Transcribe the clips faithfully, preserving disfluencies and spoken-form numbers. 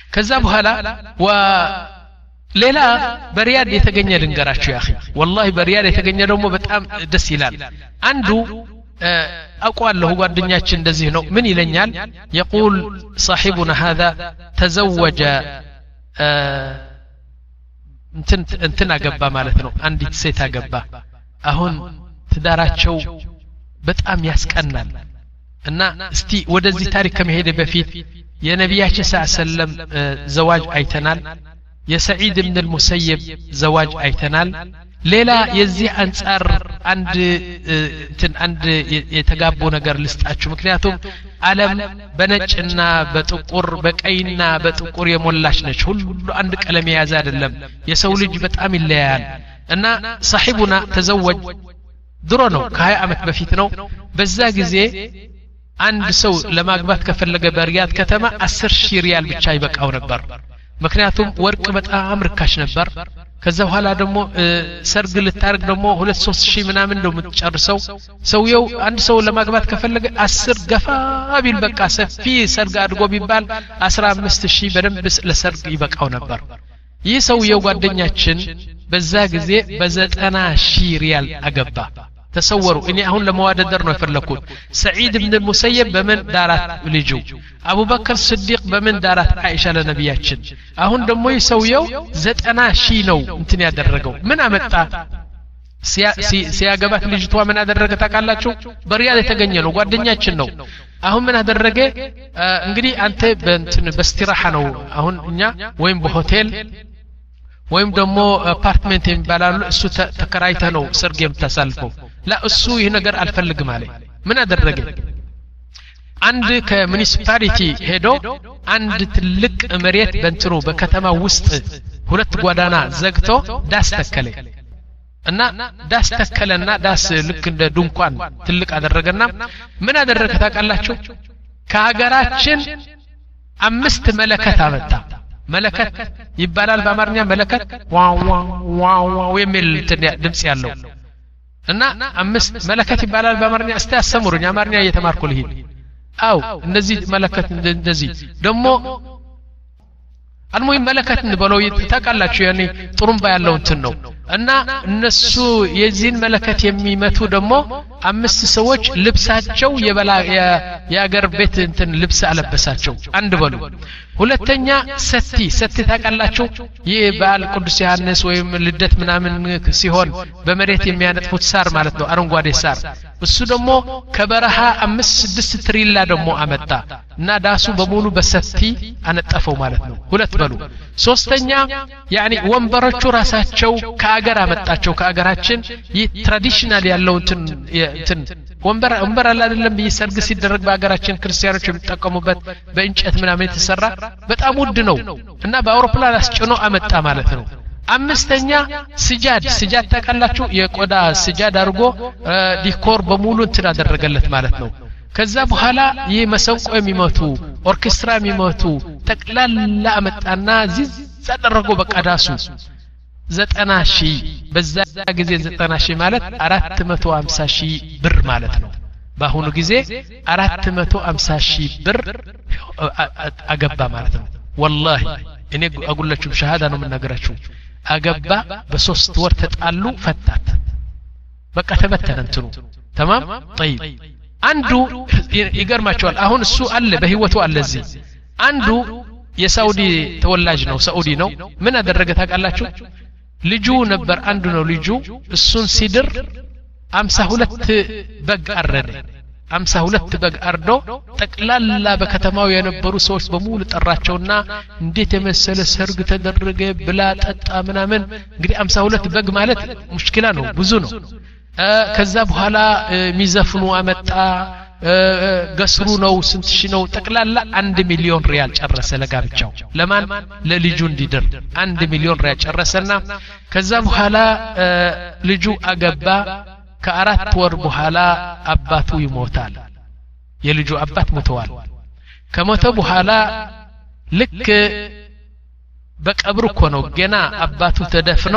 ከዛ በኋላ ወ ሌላ በሪያድ የተገኘ ልንገራችሁ ያኺ والله በሪያድ የተገኘ ደግሞ በጣም ደስ ይላል አንዱ አቋለሁ ጓደኛችን እንደዚህ ነው ምን ይለኛል يقول صاحبنا هذا تزوج እንትን እንትን አገባ ማለት ነው አንዲት ሴት አገባ አሁን ትዳራቸው በጣም ያስቀናል እና እስቲ ወደዚህ ታሪክ ከመሄድ በፊት የነብያችን ሰለላሁ ዘዋጅ አይተናል የሰዒድ ኢብኑ አልሙሰይብ ዘዋጅ አይተናል ሌላ የዚህ አንፃር አንድ እንትን አንድ የተጋቡ ነገር ልስጣችሁ ምክንያቱም ዓለም በነጭና በጥቁር በቀይና በጥቁር የሞላች ነች ሁሉ አንድ ቀለም የያዘ አይደለም የሰው ልጅ በጣም ይለያያል እና صاحبنا ተዘወጅ ድሮ ነው ከ20 አመት በፊት ነው በዛ ጊዜ አንድ ሰው ለማግባት ከፈለገ በሪያድ ከተማ አስር ሺህ ሪያል ብቻ ይበቃው ነበር ምክንያቱም ወርቅ በጣም ርካሽ ነበር ከዛ በኋላ ደግሞ ሰርግ ልታርግ ደግሞ ሁለት ሶስት ሺህ ምናምን ነው የምትጨርሰው ሰውየው አንድ ሰው ለማግባት ከፈለገ አስር ገፋ ቢል በቃ ሰፊ ሰርግ አድርጎ ቢባል አስራ አምስት ሺህ በደንብ ለሰርግ ይበቃው ነበር ይህ ሰውየው ጓደኛችን በዛ ጊዜ በዘጠና ሺህ ሪያል አገባ ተሰወሩ እኔ አሁን ለመዋደደር ነው የፈለኩት ሰዒድ ኢብኑ ሙሰይብ በመን ዳራት ልጁ አቡበከር ስዲቅ በመን ዳራት አይሻ ለነብያችን አሁን ደግሞ ይሰውየው ዘጠና ሺህ ነው እንትን ያደረገው ምን አመጣ ሲያገባት ልጅቷ ምን አደረገ ታውቃላችሁ በሪያድ የተገኘ ነው ጓደኛችን ነው አሁን ምን አደረገ እንግዲህ አንተ በእንትን በስትራሃ ነው አሁን እኛ ወይም በሆቴል ወይም ደግሞ አፓርትመንት የሚባላሉ እሱ ተከራይተ ነው ሰርግ የምታሳልፈው لا እሱ ይሄ ነገር አልፈልግም አለ ምን አደረገ አንድ ከሙኒሲፓሊቲ ሄዶ አንድ ትልቅ መሬት በእንትኑ በከተማ ውስጥ ሁለት ጓዳና ዘግቶ ዳስ ተከለ እና ዳስ ተከለና ዳስ ልክ እንደ ድንኳን ትልቅ አደረገና ምን አደረገ ታውቃላችሁ ከሀገራችን አምስት መለከት አመጣ መለከት ይባላል በአማርኛ መለከት ዋው ዋው ዋው የሚል ድምጽ ያለው እና አምስት መለከት ይባላል በአማርኛ እስቲ አሰሙሩኝ አማርኛ እየተማርኩ ልሂድ አው እነዚህ መለከት እንደዚህ ደሞ አልሙይ መለከት እንበለው ታውቃላችሁ ያኔ ጥሩምባ ያለው እንትን ነው እና እነሱ የዚህን መለከት የሚመቱ ደሞ አምስት ሰዎች ልብሳቸው የበላ የአገር ቤት እንትን ልብስ አለበሳቸው አንድ በሉ ሁለተኛ ሰቲ ሰቲ ታውቃላችሁ ይህ ባል ቅዱስ ዮሐንስ ወይም ልደት ምናምን ሲሆን በመሬት የሚያነጥፉት ሳር ማለት ነው አረንጓዴ ሳር እሱ ደሞ ከበረሃ አምስት ስድስት ትሪላ ደሞ አመጣ እና ዳሱ በሙሉ በሰቲ አነጠፈው ማለት ነው ሁለት በሉ ሶስተኛ ያኒ ወንበሮቹ ራሳቸው ከአገር አመጣቸው ከአገራችን ይህ ትራዲሽናል ያለው እንትን እንትን ወንበር ወንበር አይደለም በሰርግ ሲደረግ በአገራችን ክርስቲያኖች የሚጠቀሙበት በእንጨት ምናምን የተሰራ በጣም ውድ ነው እና በአውሮፕላን አስጭኖ አመጣ ማለት ነው አምስተኛ ስጃድ ስጃድ ታውቃላችሁ የቆዳ ስጃድ አድርጎ ዲኮር በሙሉ እንትን አደረገለት ማለት ነው ከዛ በኋላ ይህ መሰንቆ የሚመቱ ኦርኬስትራ የሚመቱ ጠቅላላ አመጣና ዚዝ አደረገው በቃ ዳሱ ዘጠና ሺህ በዛ ጊዜ ዘጠና ሺህ ማለት አራት መቶ ሃምሳ ሺህ ብር ማለት ነው በአሁኑ ጊዜ አራት መቶ ሃምሳ ሺህ ብር አገባ ማለት ነው والله እኔ አጉላችሁ ሸሃዳ ነው የምናገራችሁ አገባ በሶስት ወር ተጣሉ ፈታት በቃ ተበተነ እንትኑ تمام طيب አንዱ ይገርማቸዋል አሁን እሱ አለ በህይወቱ አለ እዚህ አንዱ የሳውዲ ተወላጅ ነው ሳውዲ ነው ምን አደረገ ታውቃላችሁ ልጁ ነበር አንዱ ነው ልጁ እሱን ሲድር ሃምሳ ሁለት በግ አረደ ሃምሳ ሁለት በግ አርዶ ጠቅላላ በከተማው የነበሩ ሰዎች በሙሉ ጠራቸውና እንዴት የመሰለ ሰርግ ተደረገ ብላ ጠጣ ምናምን እንግዲህ ሃምሳ ሁለት በግ ማለት ሙሽኪላ ነው ብዙ ነው ከዛ በኋላ ሚዘፍኑ አመጣ ገስሩ ነው ስንት ሺ ነው ጠቅላላ አንድ ሚሊዮን ሪያል ጨረሰ ለጋብቻው ለማን ለልጁ እንዲድር አንድ ሚሊዮን ሪያል ጨረሰና ከዛ በኋላ ልጁ አገባ ከአራት ወር በኋላ አባቱ ይሞታል የልጁ አባት ሞተዋል ከሞተ በኋላ ልክ በቀብሩ እኮ ነው ገና አባቱ ተደፍኖ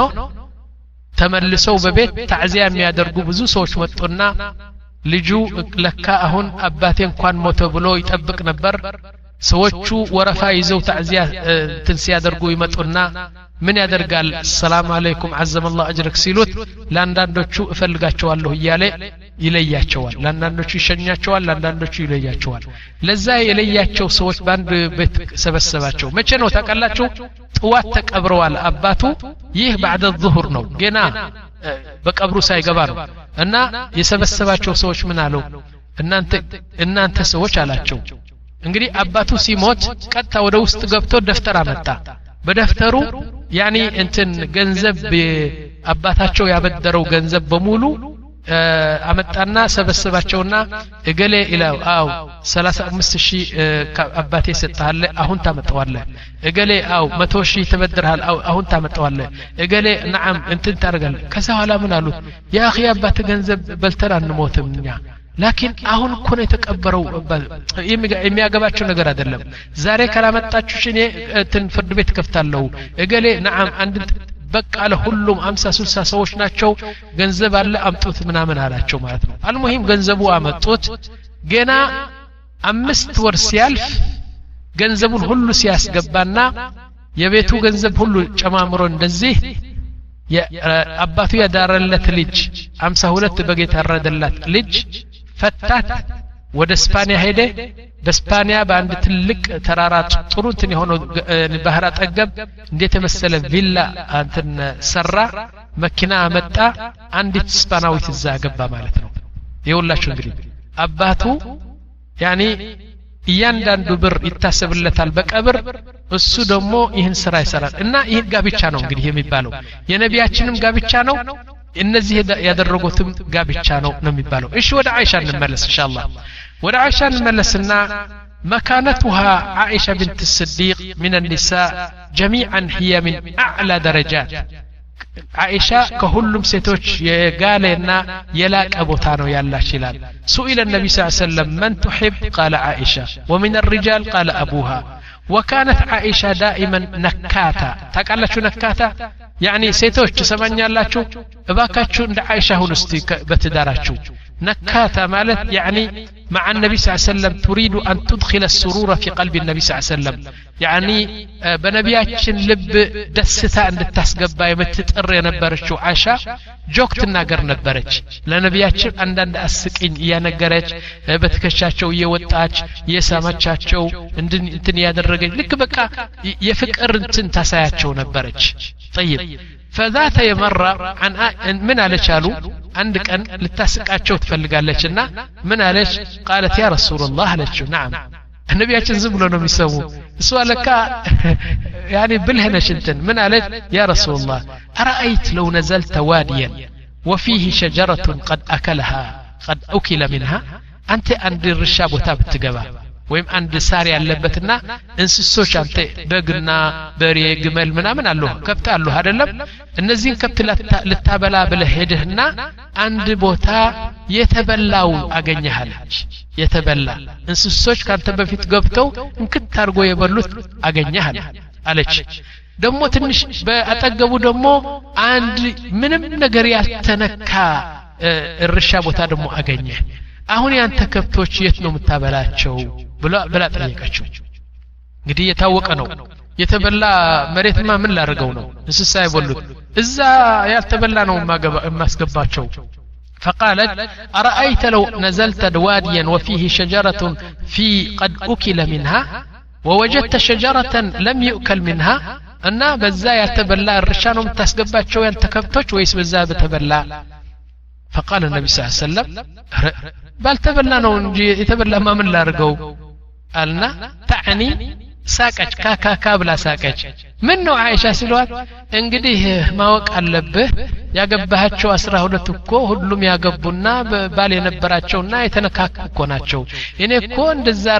ተመልሰው በቤት ታዕዚያ የሚያደርጉ ብዙ ሰዎች መጡና ልጁ ለካ አሁን አባቴ እንኳን ሞተ ብሎ ይጠብቅ ነበር ሰዎቹ ወረፋ ይዘው ታዕዚያ እንትን ሲያደርጉ ይመጡና ምን ያደርጋል ሰላም አለይኩም አዘመላህ አጅረክ ሲሉት ለአንዳንዶቹ እፈልጋቸዋለሁ እያለ ይለያቸዋል ለአንዳንዶቹ ይሸኛቸዋል ለአንዳንዶቹ ይለያቸዋል ለዛ የለያቸው ሰዎች ባንድ ቤት ሰበሰባቸው መቼ ነው ታውቃላችሁ ጥዋት ተቀብረዋል አባቱ ይህ بعد الظهر ነው ገና በቀብሩ ሳይገባ ነው እና የሰበሰባቸው ሰዎች ምን አሉ እናንተ እናንተ ሰዎች አላቸው እንግዲህ አባቱ ሲሞት ቀጥታ ወደ ውስጥ ገብቶ ደፍተር አመጣ በደፍተሩ ያኒ እንትን ገንዘብ አባታቸው ያበደረው ገንዘብ በሙሉ አመጣና ሰበሰባቸውና እገሌ ኢላው አው ሰላሳ አምስት ሺህ አባቴ ሰጣለ አሁን ታመጣዋለህ እገሌ አው መቶ ሺህ ተበድረሃል አው አሁን ታመጣዋለህ እገሌ ነዓም እንትን ታርጋለህ ከዛ ኋላ ምን አሉት ያ اخي አባቴ ገንዘብ በልተን አንሞትም እኛ لكن አሁን እኮ ነው የተቀበረው የሚያገባቸው ነገር አይደለም ዛሬ ካላመጣችሁ እኔ እንትን ፍርድ ቤት ከፍታለሁ እገሌ ነዓም አንድ በቃ ለሁሉም ሃምሳ ስልሳ ሰዎች ናቸው ገንዘብ አለ አምጡት ምናምን አላቸው ማለት ነው አልሙሂም ገንዘቡ አመጡት ገና አምስት ወር ሲያልፍ ገንዘቡን ሁሉ ሲያስገባና የቤቱ ገንዘብ ሁሉ ጨማምሮ እንደዚህ አባቱ ያዳረለት ልጅ ሃምሳ ሁለት በጌታ ረደላት ልጅ ፈታት ወደ ስፓኒያ ሄደ በስፓኒያ በአንድ ትልቅ ተራራ ጥሩ እንትን የሆነው ባህር አጠገብ እንዴት መሰለ ቪላ እንትን ሰራ መኪና አመጣ አንዲት ስፓናዊት እዛ ገባ ማለት ነው ይኸውላችሁ እንግዲህ አባቱ ያኒ እያንዳንዱ ብር ይታሰብለታል በቀብር እሱ ደግሞ ይህን ስራ ይሰራል እና ይህ ጋብቻ ነው እንግዲህ የሚባለው የነቢያችንም ጋብቻ ነው እነዚህ ያደረጉትም ጋብቻ ነው ነው የሚባለው እሺ ወደ አይሻ እንመለስ ኢንሻአላህ ወደ አይሻ እንመለስና مكانتها عائشة بنت الصديق من النساء جميعا هي من أعلى درجات عائشة كهلم ستوش يقالنا يلاك أبو تانو يالا شلال سئل النبي صلى الله عليه وسلم من تحب قال عائشة ومن الرجال قال أبوها وكانت عائشة دائما نكاتا تقال شو نكاتا يعني ستوش تسمعني الله شو باكاتشو عند عائشة هنستي بتداراتشو نكاتا مالت يعني مع النبي صلى الله عليه وسلم تريد أن تدخل السرور في قلب النبي صلى الله عليه وسلم يعني بنبياتشن لب دستا عند التسقبا يمتتقر ينبرشو عائشة جوكت الناقر نبرش لنبياتشن عندن أسكين ينقرش بتكشاتشو يوتاج يسامتشاتشو انتن يادرقين لك بكا يفكر انتن تساياتشو نبرش طيب فذات يمر عن من على شالو عندك أن لتسقاتشو تفلقالشنا من عليش قالت يا رسول الله عليش نعم النبي عشان زبلوا انهم يسووا سؤالك يعني بالهنش انتن من عليش يا رسول الله أرأيت لو نزلت واديا وفيه شجرة قد أكلها قد أكل منها أنت عند الرشاب وتاب التقبى ወይም አንድ ሳር ያለበትና እንስሶች አንተ በግና በሬ ግመል ምናምን አሉ ከብት አሉ አይደለም እነዚህን ከብት ልታበላ ብለህ ሄደህና አንድ ቦታ የተበላው አገኘሃለች የተበላ እንስሶች ካንተ በፊት ገብተው እንክት አርጎ የበሉት አገኘሃል አለች ደሞ ትንሽ በአጠገቡ ደሞ አንድ ምንም ነገር ያልተነካ እርሻ ቦታ ደሞ አገኘ አሁን ያንተ ከብቶች የት ነው የምታበላቸው ብላ ብላ ጠየቀችው እንግዲህ የታወቀ ነው የተበላ መሬትማ ምን ላርገው ነው እንስሳ ይበሉት እዛ ያልተበላ ነው ማስገባቸው فقالت أرأيت لو نزلت واديا وفيه شجرة في قد أكل منها ووجدت شجرة لم يؤكل منها أن بزا يتبلا الرشان متسقباتشو ينتكبتوش ويس بزا بتبلا فقال النبي صلى الله عليه وسلم بل تبلا نو يتبلا ما من لارقو قالنا تعني ساكج كاكا كابلا ساكج منو عائشة سلوات انقديه ما وقع اللبه ያገባቸው አስራ ሁለት እኮ ሁሉም ያገቡና ባል የነበራቸውና የተነካኩ እኮ ናቸው እኔ እኮ እንደዛር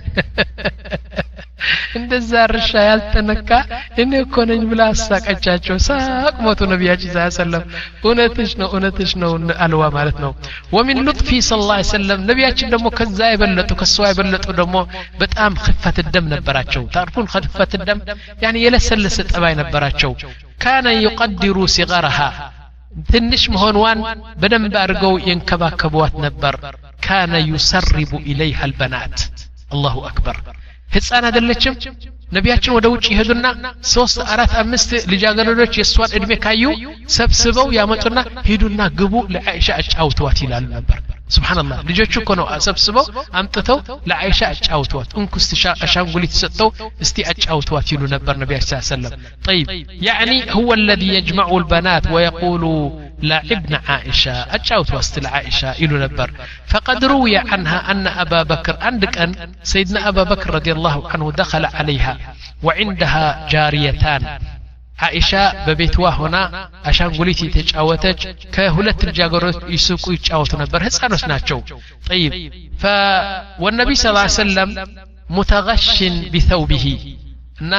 እንደዛር ሻያል ተነካ እኔ እኮ ነኝ ብላ አሳቀቻቸው ሳቅ ሞቱ ነብያችን ሰለላሁ ዐለይሂ ወሰለም እውነትሽ ነው እውነትሽ ነው አልዋ ማለት ነው ወሚን ሉጥፊ ሰለላሁ ዐለይሂ ወሰለም ነብያችን ደግሞ ከዛ ይበለጡ ከሷ ይበለጡ ደግሞ በጣም خفة الدم ነበራቸው ታርፉን خفة الدم يعني የለሰለሰ ጠባይ ነበራቸው كان يقدر صغرها ትንሽ መሆንዋን በደንብ አድርገው የንከባከቧት ነበር كان يسرب اليها البنات الله اكبر ህፃን አይደለችም ነቢያችን ወደ ውጭ ይሄዱና ሶስት አራት አምስት ልጃገረዶች የሷን እድሜ ካዩ ሰብስበው ያመጡና ሄዱና ግቡ ለአይሻ አጫውተዋት ይላሉ ነበር ሱብሃንአላህ ልጆቹ እኮ ነው ሰብስበው አምጥተው ለአይሻ አጫውተዋት እንኩስ አሻንጉሊት ሰጥተው እስቲ አጫውተዋት ይሉ ነበር ነቢያችን ሰለላሁ ዐለይሂ ወሰለም طيب يعني هو الذي يجمع البنات ويقول لعبنا عائشة أجاوت وستل عائشة إلو نبر فقد روي عنها أن أبا بكر عندك أن سيدنا أبا بكر رضي الله عنه دخل عليها وعندها جاريتان عائشة ببيتوا هنا عشان قلتي تجاوتج كهولت الجاغروت يسوقوا يتجاوتوا نبر هسانوس ناتشو طيب ف والنبي صلى الله عليه وسلم متغش بثوبه نا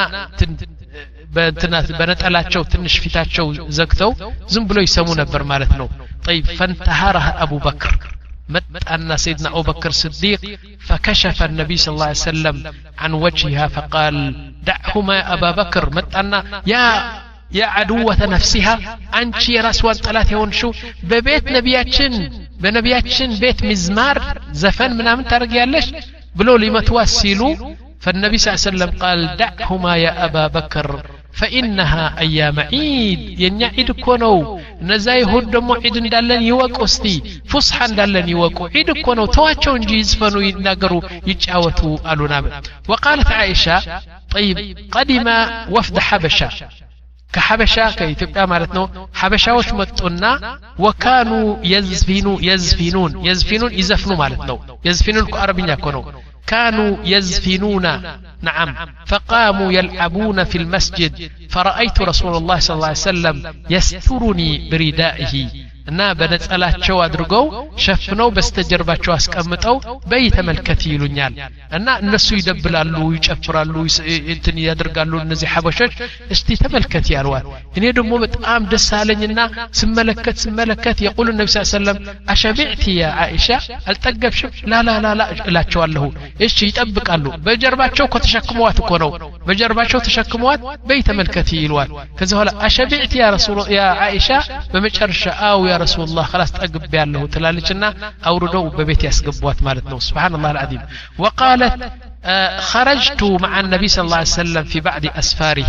በእንትናት በነጠላቸው ትንሽ ፊታቸው ዘግተው ዝም ብሎ ይሰሙ ነበር ማለት ነው طيب فانتهرها ابو بكر متأنا سيدنا ابو بكر الصديق فكشف النبي صلى الله عليه وسلم عن وجهها فقال دعهما يا ابا بكر متأنا يا يا عدوة نفسها አንቺ የራስዋን ጠላት የሆንሽው በቤት ነቢያችን በነቢያችን ቤት ሚዝማር ዘፈን ምናምን ታርጊያለሽ ብሎ ሊመትዋሲሉ فالنبي صلى الله عليه وسلم قال دعهما يا أبا بكر فإنها أيام عيد ينعيد كونو نزاي هود دمو عيد دالن يوقو استي فصحا دالن يوقو عيد كونو تواتشو نجي يزفنو يناقرو يتعاوتو قالونا وقالت عائشة طيب قدم وفد حبشة كحبشة كإثيوبيا مالتنا حبشة وش متقلنا وكانوا يزفنون يزفنون يزفنون يزفنوا مالتنا يزفنون كعربية كونو كانوا يزفنون نعم فقاموا يلعبون في المسجد فرأيت رسول الله صلى الله عليه وسلم يسترني بردائه እና በነጸላቸው አድርገው ሸፍነው በስተጀርባቸው አስቀምጠው በይተመልከት ይሉኛል እና እነሱ ይደብላሉ ይጨፍራሉ እንትን ያደርጋሉ እነዚህ ሐበሾች እስቲ ተመልከት ያልዋል እኔ ደግሞ በጣም ደስ አለኝና ስመለከት ስመለከት يقول النبي صلى الله عليه وسلم أشبعتي يا عائشة አልጠገብሽም لا لا لا لا እላቸዋለሁ እሺ ይጠብቃሉ በጀርባቸው ከተሸክመዋት እኮ ነው በጀርባቸው ተሸክመዋት በይተመልከት ይልዋል ከዛ በኋላ أشبعتي يا رسول يا عائشة በመጨረሻ አው يا رسول الله خلاص تقب ያለሁ ትላለችና አውርደው በቤት ያስገቧት ማለት ነው سبحان الله العظيم وقالت آه خرجت مع النبي صلى الله عليه وسلم في بعض أسفاره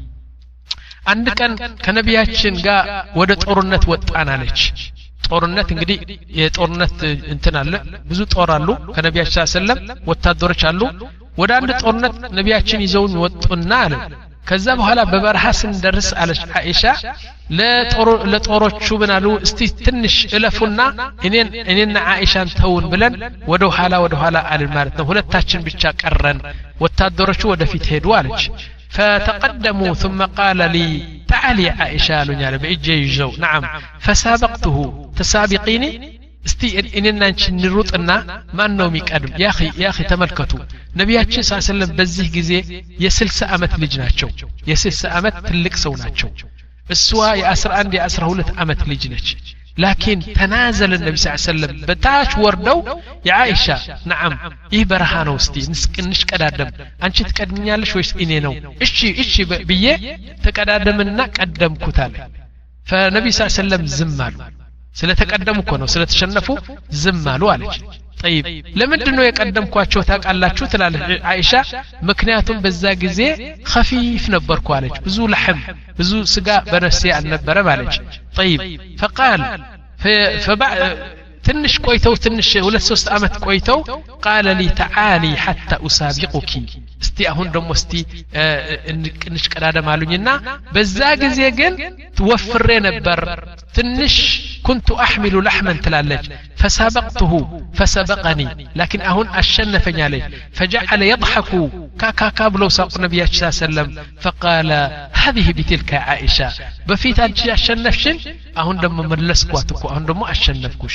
አንድ ቀን ከነቢያችን ጋር ወደ ጦርነት ወጣን አለች ጦርነት እንግዲህ የጦርነት እንትን አለ ብዙ ጦር አሉ ከነቢያችን ሰለላሁ ዐለይሂ ወሰለም ወታደሮች አሉ ወደ አንድ ጦርነት ነቢያችን ይዘውን ወጡና አለ ከዛ በኋላ በበረሃ ስንደርስ አለች አይሻ ለጦር ለጦሮቹ ብናሉ እስቲ ትንሽ እለፉና እኔን እኔና አይሻን ተውን ብለን ወደ ኋላ ወደ ኋላ አልን ማለት ነው ሁለታችን ብቻ ቀረን ወታደሮቹ ወደፊት ሄዱ አለች فتقدموا ثم قال لي تعالي عائشة لنيا بإجي يجو نعم فسابقته تسابقيني استي إننا نروطنا ما نومي قدم يا أخي يا أخي تملكتوا نبياتنا صلى الله عليه وسلم بزيه جزي يسلس أمت لجناتشو يسلس أمت تلك سوناتشو السوا يأسر عندي أسر هولت أمت لجناتش لكن تنازل النبي صلى الله عليه وسلم بتاش وردو يا عائشة نعم إيه برهانو استي نسك نشك أدم أنت تقدمني على شويش إنينو إشي إشي بيه تقدمنا قدم كتالي فالنبي صلى الله عليه وسلم زمالو ስለተቀደሙ እኮ ነው ስለተሸነፉ ዝም አሉ አለች طيب ለምንድን ነው የቀደምኳቸው ታውቃላችሁ ትላለች አይሻ ምክንያቱም በዛ ጊዜ خفيف ነበርኩ አለች ብዙ ለحم ብዙ ስጋ በነፍሴ አልነበረም አለች طيب فقال فبعد ትንሽ ቆይተው ትንሽ ሁለት ሶስት አመት ቆይተው قال لي تعالي حتى اسابقك እስቲ አሁን ደሞ እስቲ እንቅንሽ ቀዳደም አሉኝና በዛ ጊዜ ግን ተወፍሬ ነበር ትንሽ كنت احمل لحما تلالج فسابقته فسبقني لكن اهون اشنفني عليه فجعل يضحك كاكا كابلو ساق النبي صلى الله عليه وسلم فقال هذه بتلك عائشه بفيت انت اشنفشن اهون دم ملسكواتكو اهون دم اشنفكوش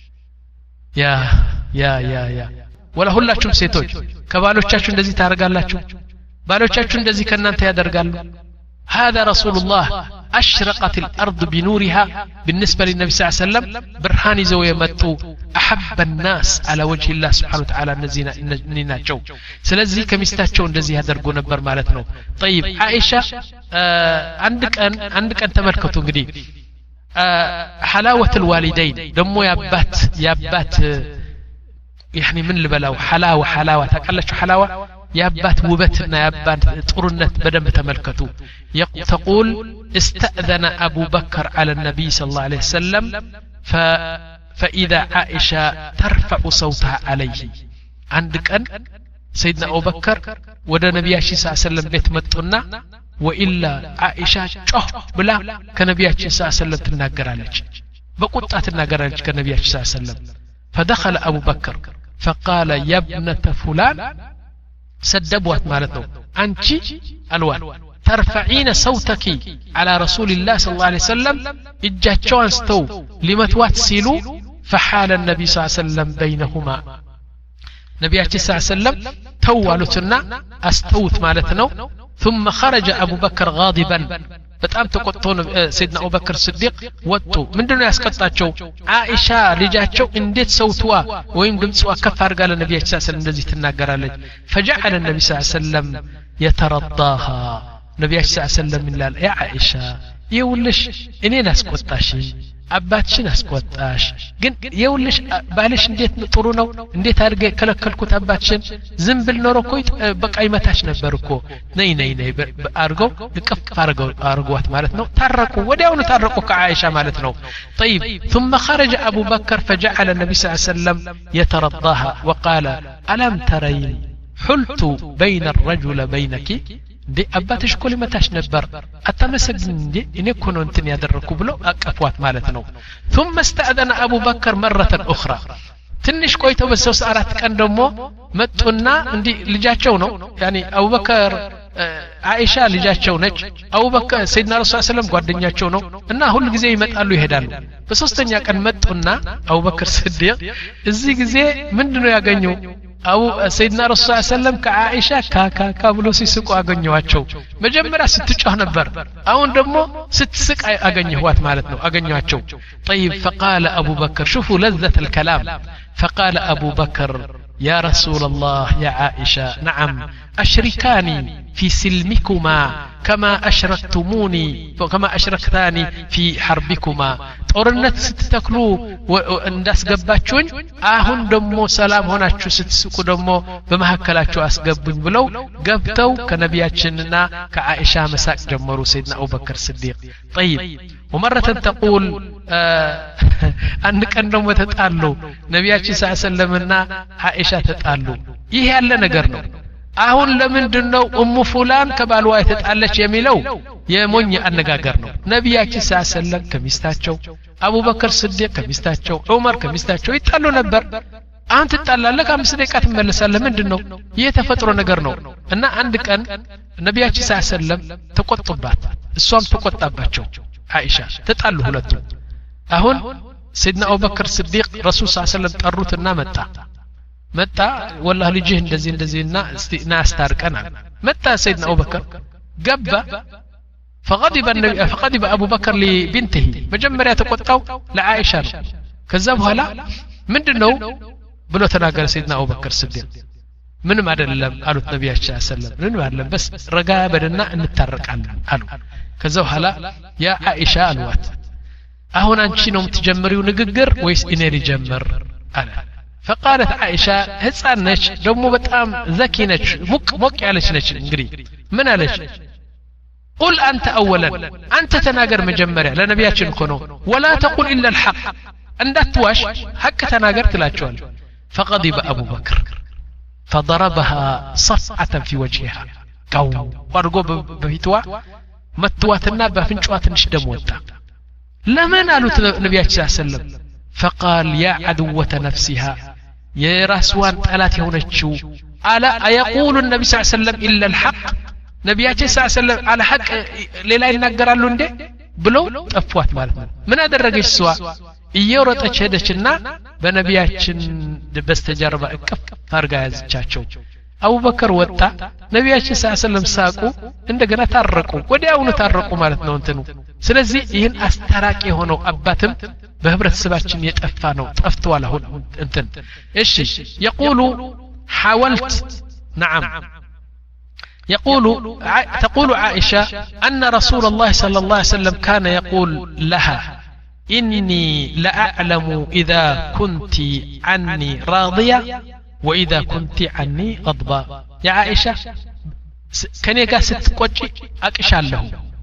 يا يا يا يا ولا ሁላችሁም ሴቶች ከባሎቻችሁ እንደዚህ ታረጋላችሁ ባሎቻችሁ እንደዚህ ከናንተ ያደርጋሉ هذا رسول الله أشرقت الأرض بنورها بالنسبة للنبي صلى الله عليه وسلم برهان زوي متو أحب الناس على وجه الله سبحانه وتعالى نزينا نينا جو سلزي كمستاتشون دزي هذا رجون نبر مالتنا طيب عائشة آه عندك أن عندك أن تملكتوا قديم آه حلاوة الوالدين دمو يا بات يا بات يعني من البلاو حلاوة حلاوة تقال شو حلاوة يابات وبتنا يابات طرنت بدم تملكتو تقول استأذن أبو بكر على النبي صلى الله عليه وسلم ف فإذا عائشة ترفع صوتها عليه عندك أن سيدنا أبو بكر ودا نبي صلى الله عليه وسلم بيت متنا وإلا عائشة جه بلا كنبي صلى الله عليه وسلم تناقرالج بقطعة تناقرالج كنبي صلى الله عليه وسلم فدخل أبو بكر فقال يا ابنة فلان سدبوات مالتو أنت الوان ترفعين صوتك على رسول الله صلى الله عليه وسلم إجاتشو أنستو لمتوات سيلو فحال النبي صلى الله عليه وسلم بينهما نبي صلى الله عليه وسلم توالتنا أستوت مالتنا ثم خرج أبو بكر غاضبا بتأم تقطون سيدنا أبو بكر الصديق وطو من دون يسقطاتشو عائشة لجاتشو انديت صوتوا وين دمسوا كفار قال النبي صلى الله عليه وسلم الذي تناقرالج فجعل النبي صلى الله عليه وسلم يترضاها نبي صلى الله عليه وسلم من الله يا عائشة يقولش إني نسقطاشي أباتشين أسقطاش جن يقولش بالش انديت نطرونه انديت أرجع كلا كلكوت أباتشين زنبل نوركويت بقى متاش نبركو ني ني ني أرجو نكف أرجو أرجوات مالتنا تركوا وداون تركوا كعائشة مالتنا طيب ثم خرج أبو بكر فجعل النبي صلى الله عليه وسلم يترضاها وقال ألم ترين حلت بين الرجل بينك دي أباتش كل ما تاش نبر أتمسجن دي إن يكونوا انتن يدركوا بلو أكفوات مالتنا ثم استأذن أبو بكر مرة أخرى تنش كويتو بس أرات كان دمو متنا عندي لجاتشو نو يعني أبو بكر عائشة لجاتشو نج أبو بكر سيدنا رسول الله صلى الله عليه وسلم قد نجاتشو نو إنه هو الجزء يمتقالوا يهدانو بس أستنيا كان متنا أبو بكر صديق الزي جزء من دنو يغنيو أو سيدنا رسول الله صلى الله عليه وسلم كعائشة كا كا كابلو سيسقوا أغنيواتشو مجمرة ستجاه نبر أو دمو ستسق أغنيوات مالتنا أغنيواتشو طيب فقال أبو بكر شوفوا لذة الكلام فقال أبو بكر يا رسول الله يا عائشة نعم أشركاني في سلمكما كما أشركتموني كما أشركتاني في حربكما ጦርነት ስትተክሉ እንዳስገባችሁኝ አሁን ደሞ ሰላም ሆናችሁ ስትስቁ ደሞ በመሐከላችሁ አስገቡኝ ብለው ገብተው ከነቢያችንና ከአኢሻ መሳቅ ጀመሩ ሰይድና አቡበከር ሲዲቅ طيب ومره تقول አንድ ቀን ደሞ ተጣሉ ነቢያችን ሰለላሁ ዐለይሂ ወሰለምና አኢሻ ተጣሉ ይሄ ያለ ነገር ነው አሁን ለምንድነው ኡሙ ፉላን ከባልዋ የተጣለች የሚለው የሞኝ አነጋገር ነው ነቢያችን ሰለላሁ ዐለይሂ ወሰለም ከሚስታቸው አቡበከር ሲዲቅ ከሚስታቸው ዑመር ከሚስታቸው ይጣሉ ነበር አንተ ተጣላለህ አምስት ደቂቃ ትመለሳለህ ምንድነው ይሄ ተፈጥሮ ነገር ነው እና አንድ ቀን ነቢያችን ሰለላሁ ዐለይሂ ወሰለም ተቆጥባት እሷም ተቆጣባቸው አይሻ ተጣሉ ሁለቱ አሁን ሰይድና አቡበከር ሲዲቅ ረሱል ሰለላሁ ዐለይሂ ወሰለም ጠሩትና መጣ መጣ والله ልጅህ እንደዚህ እንደዚህና እስቲና አስታርቀና መጣ ሰይድና አቡበከር ገባ فغضب النبي فغضب ابو بكر لبنته መጀመሪያ ተቆጣው ለአኢሻ ከዛ በኋላ ምንድነው ብሎ ተናገረ ሰይድና አቡበከር ሲዲቅ ምንም አይደለም አሉት ነብያችን ሰለላሁ ዐለይሂ ወሰለም ምንም አይደለም በስ ረጋ በደና እንታረቃለን አሉ ከዛ በኋላ ያ አኢሻ አልዋት አሁን አንቺ ነው የምትጀምሪው ንግግር ወይስ እኔ ልጀምር አለ فقالت عائشة هتسانش دمو بتام ذكي نش مك مك عليش نش انجري من عليش قل أنت أولا أنت تناجر مجمرة لنبياتشن كنو ولا تقول إلا الحق أنت تواش حق تناجر تلاجون فغضب أبو بكر فضربها صفعة في وجهها قو وارقو بفيتوا متواتنا بفنشوات نشدم وتا لما نالو نبياتش صلى الله عليه وسلم فقال يا عدوة نفسها يا راسوان ثلاث هونتشو على أيقول النبي صلى الله عليه وسلم إلا الحق نبياتي صلى الله عليه وسلم على حق ليلا ينقرالو እንዴ ብሎ ጠፏት ማለት ነው ምን አደረገች እሷ እየሮጠች ሄደችና በነቢያችን በስተጀርባ እቅፍ ታርጋ ያዘቻቸው አቡበከር ወጣ ነቢያችን ሰለላሁ ዐለይሂ ወሰለም ሳቁ እንደገና ታረቁ ወዲያውኑ ታረቁ ማለት ነው እንትኑ ስለዚህ ይህን አስተራቂ ሆነው አባትም በህብረተሰባችን የጠፋ ነው ጠፍቷል አሁን እንትን እሺ يقول حاولت نعم يقول تقول عائشة أن رسول الله صلى الله عليه وسلم كان يقول لها إني لأعلم إذا كنت عني راضية وإذا كنت عني غضباء يا عائشة كني ጋር ስትቆጪ አቅሻለሁ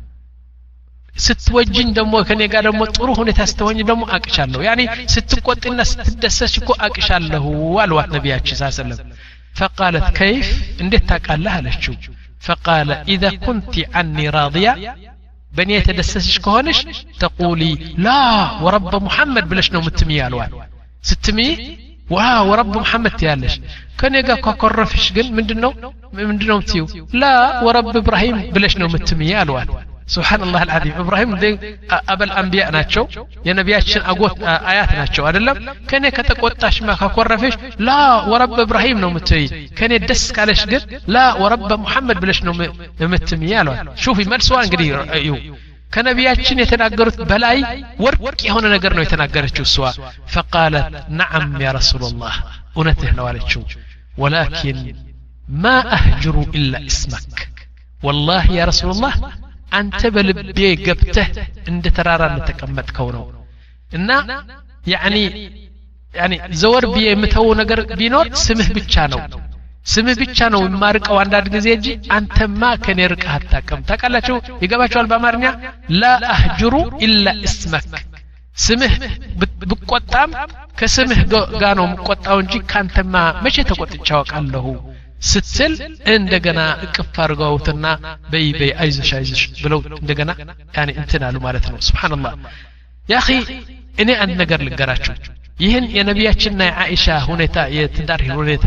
ስትወጂኝ ደሞ ከኔ ጋር ደሞ ጥሩ ሁኔታ ስትሆኝ ደሞ አቅሻለሁ ያኒ ስትቆጥና ስትደሰሽ እኮ አቅሻለሁ አልዋት ነብያችን ሰለላሁ ዐለይሂ ወሰለም فقالت كيف እንዴት ታቃለህ አለችው فقال إذا كنت عني راضية بني يتدسسش كهونش تقولي لا ورب محمد بلش نو متمي الوان ستمي وا ورب محمد تيالش كان يقا كقرفش قل من دنو من دنو متيو لا ورب إبراهيم بلش نو متمي الوان سبحان الله العظيم إبراهيم دي أبا الأنبياء ناتشو يا نبياتشن أقوت آيات ناتشو أدلم كان يكتقوتاش ما كقرفش لا ورب إبراهيم نو متمي كان يدس كالش قل لا ورب محمد بلش نو متمي الوان شوفي ملسوان قدير أيو كنبياتشن يتناقرت بلاي ورق هنا نقر نو يتناقرتشو سوا فقالت نعم يا رسول الله ونتهنا والتشو ولكن ما أهجر إلا اسمك والله يا رسول الله أنت بلبي قبته عند ترارا نتكمت كونه إنه يعني يعني زور بي متو نقر بينور سمه بتشانو سمه بتشانو يمارك أو عندك جزيجي أنت ما كان يرك حتى كم تقال شو يجاب شو البمارنيا لا أهجر إلا اسمك سمه بقطام كسمه قانو مقطعون جي كانت ما مشي تقط تشاوك الله ستل عندنا كفار قوتنا بي بي ايزش ايزش بلو عندنا يعني انتنا له معناته سبحان الله يا اخي اني ان نجر لغراچو ይህን የነቢያችንና የአኢሻ ሁኔታ የትዳር ሁኔታ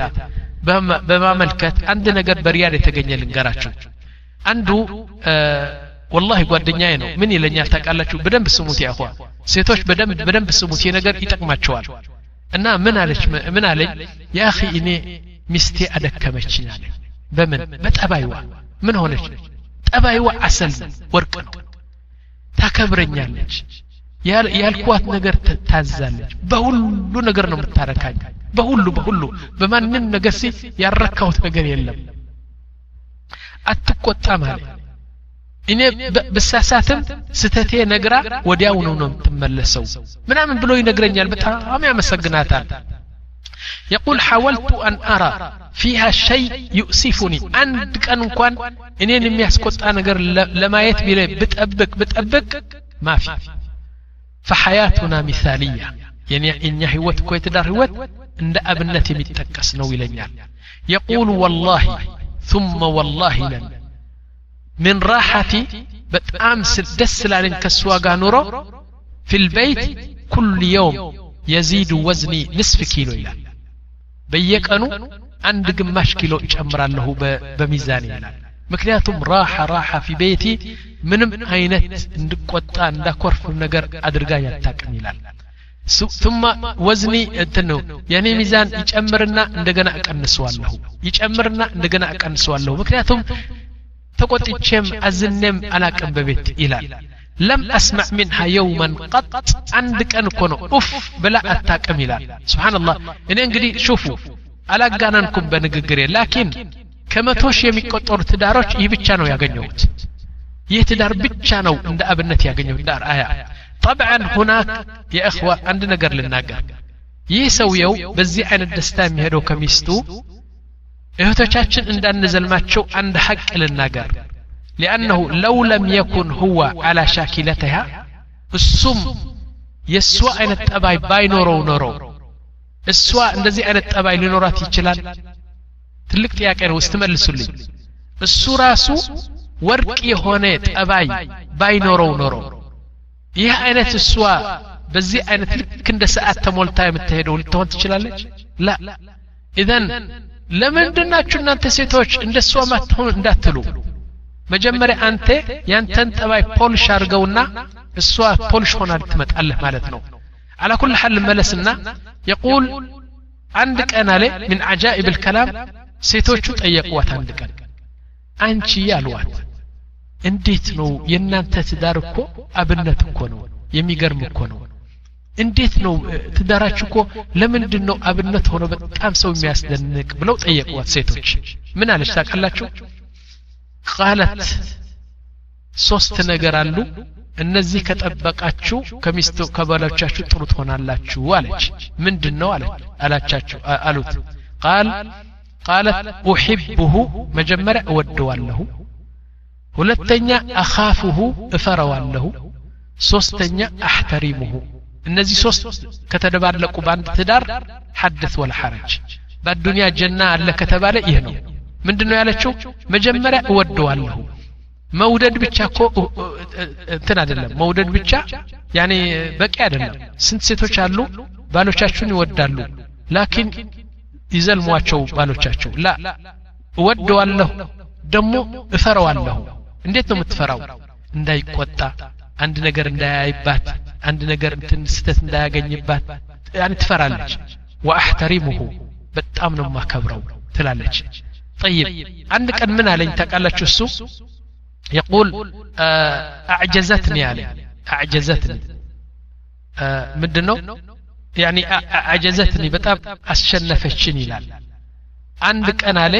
በማመልከት አንድ ነገር በሪያድ የተገኘ ልንገራችሁ አንዱ والله ጓደኛዬ ነው ምን ይለኛል ታውቃላችሁ በደንብ ስሙት ያኳ ሴቶች በደንብ በደንብ ስሙት የነገር ይጠቅማቸዋል እና ምን አለች ምን አለኝ ያ اخي እኔ ሚስቴ አደከመችኝ አለ በምን በጠባይዋ ምን ሆነች ጠባይዋ አሰል ወርቅ ነው ታከብረኛለች ያልኳት ነገር ታዛለች በሁሉ ነገር ነው የምታረካኝ በሁሉ በሁሉ በማንንም ነገር ሲ ያረካውት ነገር የለም አትቆጣም አለ እኔ በሳሳትም ስተቴ ነግራ ወዲያው ነው ነው የምትመለሰው ምናምን ብሎ ይነግረኛል በጣም ያመሰግናታል يقول حاولت أن أرى فيها شيء يؤسفني عند كان كان إنني ميسكت أنا جر لما يتبي بتأبك بتأبك ما في فحياتنا مثالية يعني إن هوت كويت دار هوت عند أبنتي متكس نوي لنيا يقول والله ثم والله لن من راحتي بتأمس الدسل على كسواقا نورو في البيت كل يوم يزيد وزني نصف كيلو إلى بيقنو عند قماش كيلو يجمر له بميزاني مكنياتهم راحة راحة في بيتي منم عينت نقطة عند كورف النجر أدرجا يتاكني لال ثم وزني انتنو يعني ميزان يجمرنا عندنا أكنسوا له يجمرنا عندنا أكنسوا له مكنياتهم تقول تشم أزنم على كم ببيت إلال لم أسمع منها يوما قط عندك أن كونوا أف بلا أتاكم إلال سبحان الله إن أنقري شوفوا ألا قاننكم بنقري لكن كما توشي ميكوتور تداروش يبتشانو يغنيوت يتدار بتشانو عند أبنت يغنيوت دار آية طبعا هناك يا إخوة عندنا قر للناقر يسويو بزي عن الدستان يهدو كميستو إهتوشاتشن عند النزل ماتشو عند حق للناقر لأنه لو لم يكن هو على شاكلتها السم يسوى أن التأباي باي نورو نورو السوى الذي أن التأباي لنورات يجلال تلقت ياك أنا واستملسوا لي السوراسو ورق يهوني تأباي باي نورو نورو يها أنا السوى بزي أنا تلك كند ساعات تمول تايم التهدو لتهون تجلال لا إذن لمن دناتشو نانت سيتوش اند السوى ما تهون انداتلو مجمري أنت ينتن تباي بولش أرجونا السوا بولش هنا تمتأله مالتنا على كل حال ملسنا يقول عندك أنا لي من عجائب الكلام سيتوشو تأيقوات عندك أنشي يا الوات انديت نو ينان تتداركو أبنتكو نو يميقرمكو نو انديت نو تداراتشكو لمن دنو أبنت هنا بتقام سوي مياسدنك بلو تأيقوات سيتوش من على اشتاك اللاتشو قالت ሶስት ነገር አሉ እነዚህ ከጠበቃችሁ ከሚስቱ ከባላቻችሁ ጥሩ ትሆናላችሁ አለች ምንድነው አለች አላቻችሁ አሉት قال قالت أحبه مجمرة أودوالله ሁለተኛ أخافه እፈራዋለሁ ሶስተኛ أحترمه እነዚህ ሶስት ከተደባለቁ ባንድ ትዳር حدث ولا حرج በዱንያ ጀና አለ ከተባለ ይሄ ነው ምንድነው ያለችው መጀመሪያ እወደዋለሁ መውደድ ብቻ እኮ እንትን አይደለም መውደድ ብቻ ያኔ በቂ አይደለም ስንት ሴቶች አሉ ባሎቻቸውን ይወዳሉ ላኪን ይዘልሟቸው ባሎቻቸው ላ እወደዋለሁ ደሞ እፈራዋለሁ እንዴት ነው የምትፈራው እንዳይቆጣ አንድ ነገር እንዳያይባት አንድ ነገር እንትን ስተት እንዳያገኝባት ያኔ ትፈራለች واحترمه በጣም ነው ማከብረው ትላለች طيب አንድ ቀን ምን አለኝ ታቃላችሁ እሱ يقول اعجزتني عليه اعجزتني ምንድነው يعني اعجزتني በጣም አስሸነፈችኝ ይላል አንድ ቀን አለ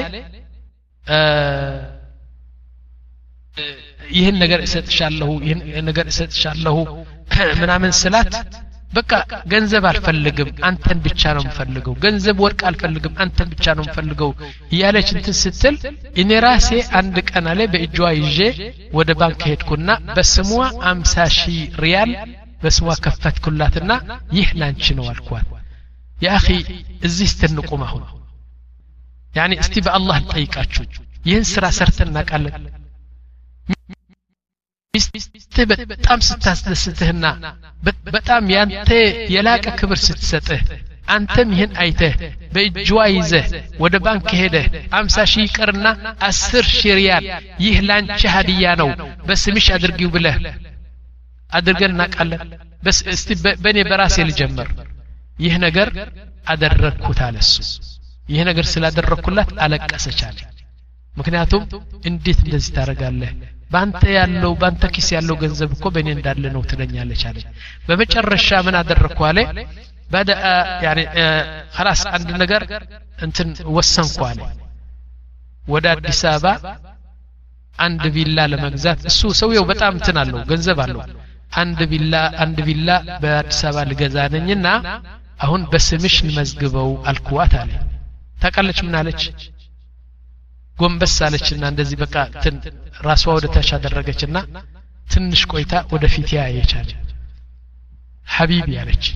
ይሄን ነገር እሰጥሻለሁ ይሄን ነገር እሰጥሻለሁ ምናምን ስላት በቃ ገንዘብ አልፈልግም አንተን ብቻ ነው የምፈልገው ገንዘብ ወርቅ አልፈልግም አንተን ብቻ ነው የምፈልገው ያለች እንትን ስትል እኔ ራሴ አንድ ቀን አለ በእጇ ይዤ ወደ ባንክ ሄድኩና በስሟ አምሳ ሺህ ሪያል በስሟ ከፈትኩላትና ይህ ላንቺ ነው አልኳት ያ اخي እዚህ ስትንቁም አሁን ያኒ እስቲ በአላህ ጠይቃችሁ ይህን ስራ ሰርተና ቃለን ሚስት በጣም ስታስደስትህና በጣም ያንተ የላቀ ክብር ስትሰጥህ አንተም ይህን አይተህ በእጅዋ ይዘህ ወደ ባንክ ሄደህ አምሳ ሺህ ቀርና አስር ሺህ ሪያል ይህ ላንቺ ሀዲያ ነው በስምሽ አድርጊው ብለህ አድርገና ቃለን በስ እስቲ በኔ በራሴ ልጀምር ይህ ነገር አደረኩት አለሱ ይህ ነገር ስላደረኩላት አለቀሰች አለ ምክንያቱም እንዴት እንደዚህ ታረጋለህ ባንተ ያለው ባንተ ኪስ ያለው ገንዘብ እኮ በእኔ እንዳለ ነው ትለኛለች አለ በመጨረሻ ምን አደረኩ አለ በዳ يعني خلاص አንድ ነገር እንትን ወሰንኩ አለ ወደ አዲስ አበባ አንድ ቪላ ለመግዛት እሱ ሰውየው በጣም እንትን አለው ገንዘብ አለው አንድ ቪላ አንድ ቪላ በአዲስ አበባ ልገዛ ነኝና አሁን በስምሽ ልመዝግበው አልኩዋት አለ ታቃለች ምን አለች ጎንበስ አለችና እንደዚህ በቃ ትን ራስዋ ወደ ታች አደረገችና ትንሽ ቆይታ ወደ ፊት ያየቻለ ሐቢቢ ያለች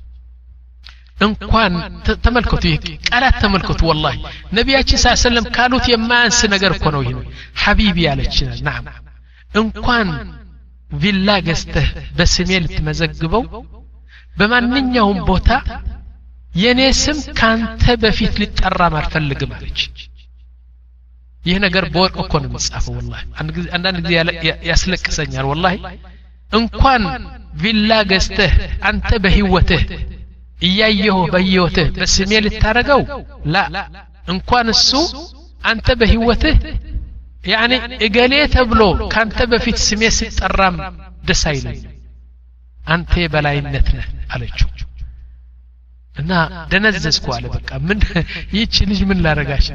እንኳን ተመልከቱ ቃላት ተመልከቱ والله ነብያችን ሰለላሁ ዐለይሂ ወሰለም ካሉት የማያንስ ነገር እኮ ነው ይሄ ሐቢቢ ያለች نعم እንኳን ቪላ ገዝተህ በስሜ ልትመዘግበው በማንኛውም ቦታ የኔ ስም ካንተ በፊት ሊጠራ ማልፈልግም አለች ይህ ነገር በወርቅ እኮ ነው የሚጻፈው والله አንዳንድ ጊዜ ያስለቅሰኛል والله እንኳን ቪላ ገዝተህ አንተ በህይወትህ እያየሁ በህይወትህ በስሜ ልታረገው ላ እንኳን እሱ አንተ በህይወትህ يعني እገሌ ተብሎ ካንተ በፊት ስሜ ሲጠራም ደስ አይለኝ አንተ በላይነት ነህ አለችው እና ደነዘዝኩ አለ በቃ ምን ይህች ልጅ ምን ላረጋሽ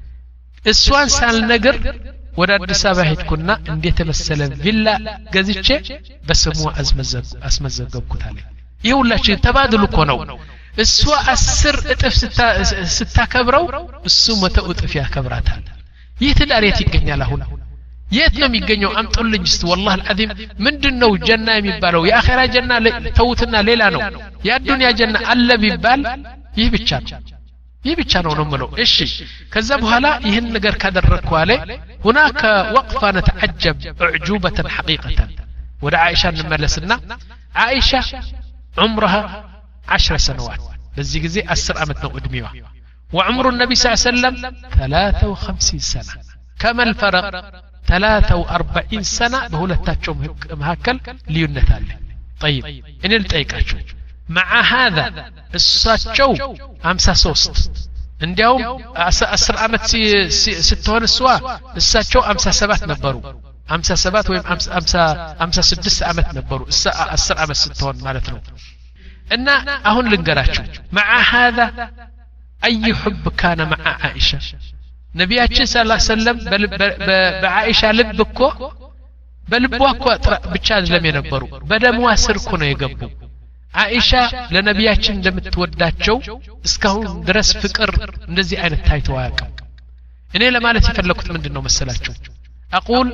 እሷን ሳልነግር ወደ አዲስ አበባ ሄድኩና እንዴት መሰለ ቪላ ገዝቼ በስሙ አስመዘገብኩት አለ ይሁላችሁ ተባድሉ እኮ ነው እሷ አስር እጥፍ ስታከብረው እሱ መቶ እጥፍ ያከብራታል ይህ ትዳር የት ይገኛል አሁን የት ነው የሚገኘው አምጡልኝ እስቲ والله العظيم ምንድነው ጀና የሚባለው የአኺራ ጀና ተውትና ሌላ ነው የዱንያ ጀና አለ ቢባል ይህ ብቻ ነው ይህ ብቻ ነው ነው ማለት እሺ ከዛ በኋላ ይሄን ነገር ካደረኩ አለ هناك وقفه نتعجب اعجوبه حقيقه ወደ አይሻ እንመለስና አይሻ عمرها عشر سنوات በዚህ ጊዜ አስር አመት ነው እድሜዋ وعمر النبي صلى الله عليه وسلم ثلاثة وخمسين سنه كما الفرق ثلاثة وأربعين سنه በሁለታቸው መካከል ልዩነት አለ طيب እኔ ልጠይቃችሁ مع هذا እሳቸው خمسة وثلاثين እንዲያውም አስር አመት ስትሆን እሷ እሳቸው خمسة وسبعة ነበሩ خمسة وسبعة ወይም خمسة وستة አመት ነበሩ አስር አመት ስትሆን ማለት ነው እና አሁን ልንገራችሁ مع هذا اي حب كان مع عائشه ነብያችን ሰለላሁ ዐለይሂ ወሰለም በአኢሻ ልብ እኮ በልቧ እኮ ብቻ አይደለም የነበሩ በደሟ ስር እኮ ነው የገቡ አይሻ ለነቢያችን እንደምትወዳቸው እስካሁን ድረስ ፍቅር እንደዚህ አይነት ታይቶ አያውቅም እኔ ለማለት የፈለኩት ምንድነው መሰላችሁ አቁል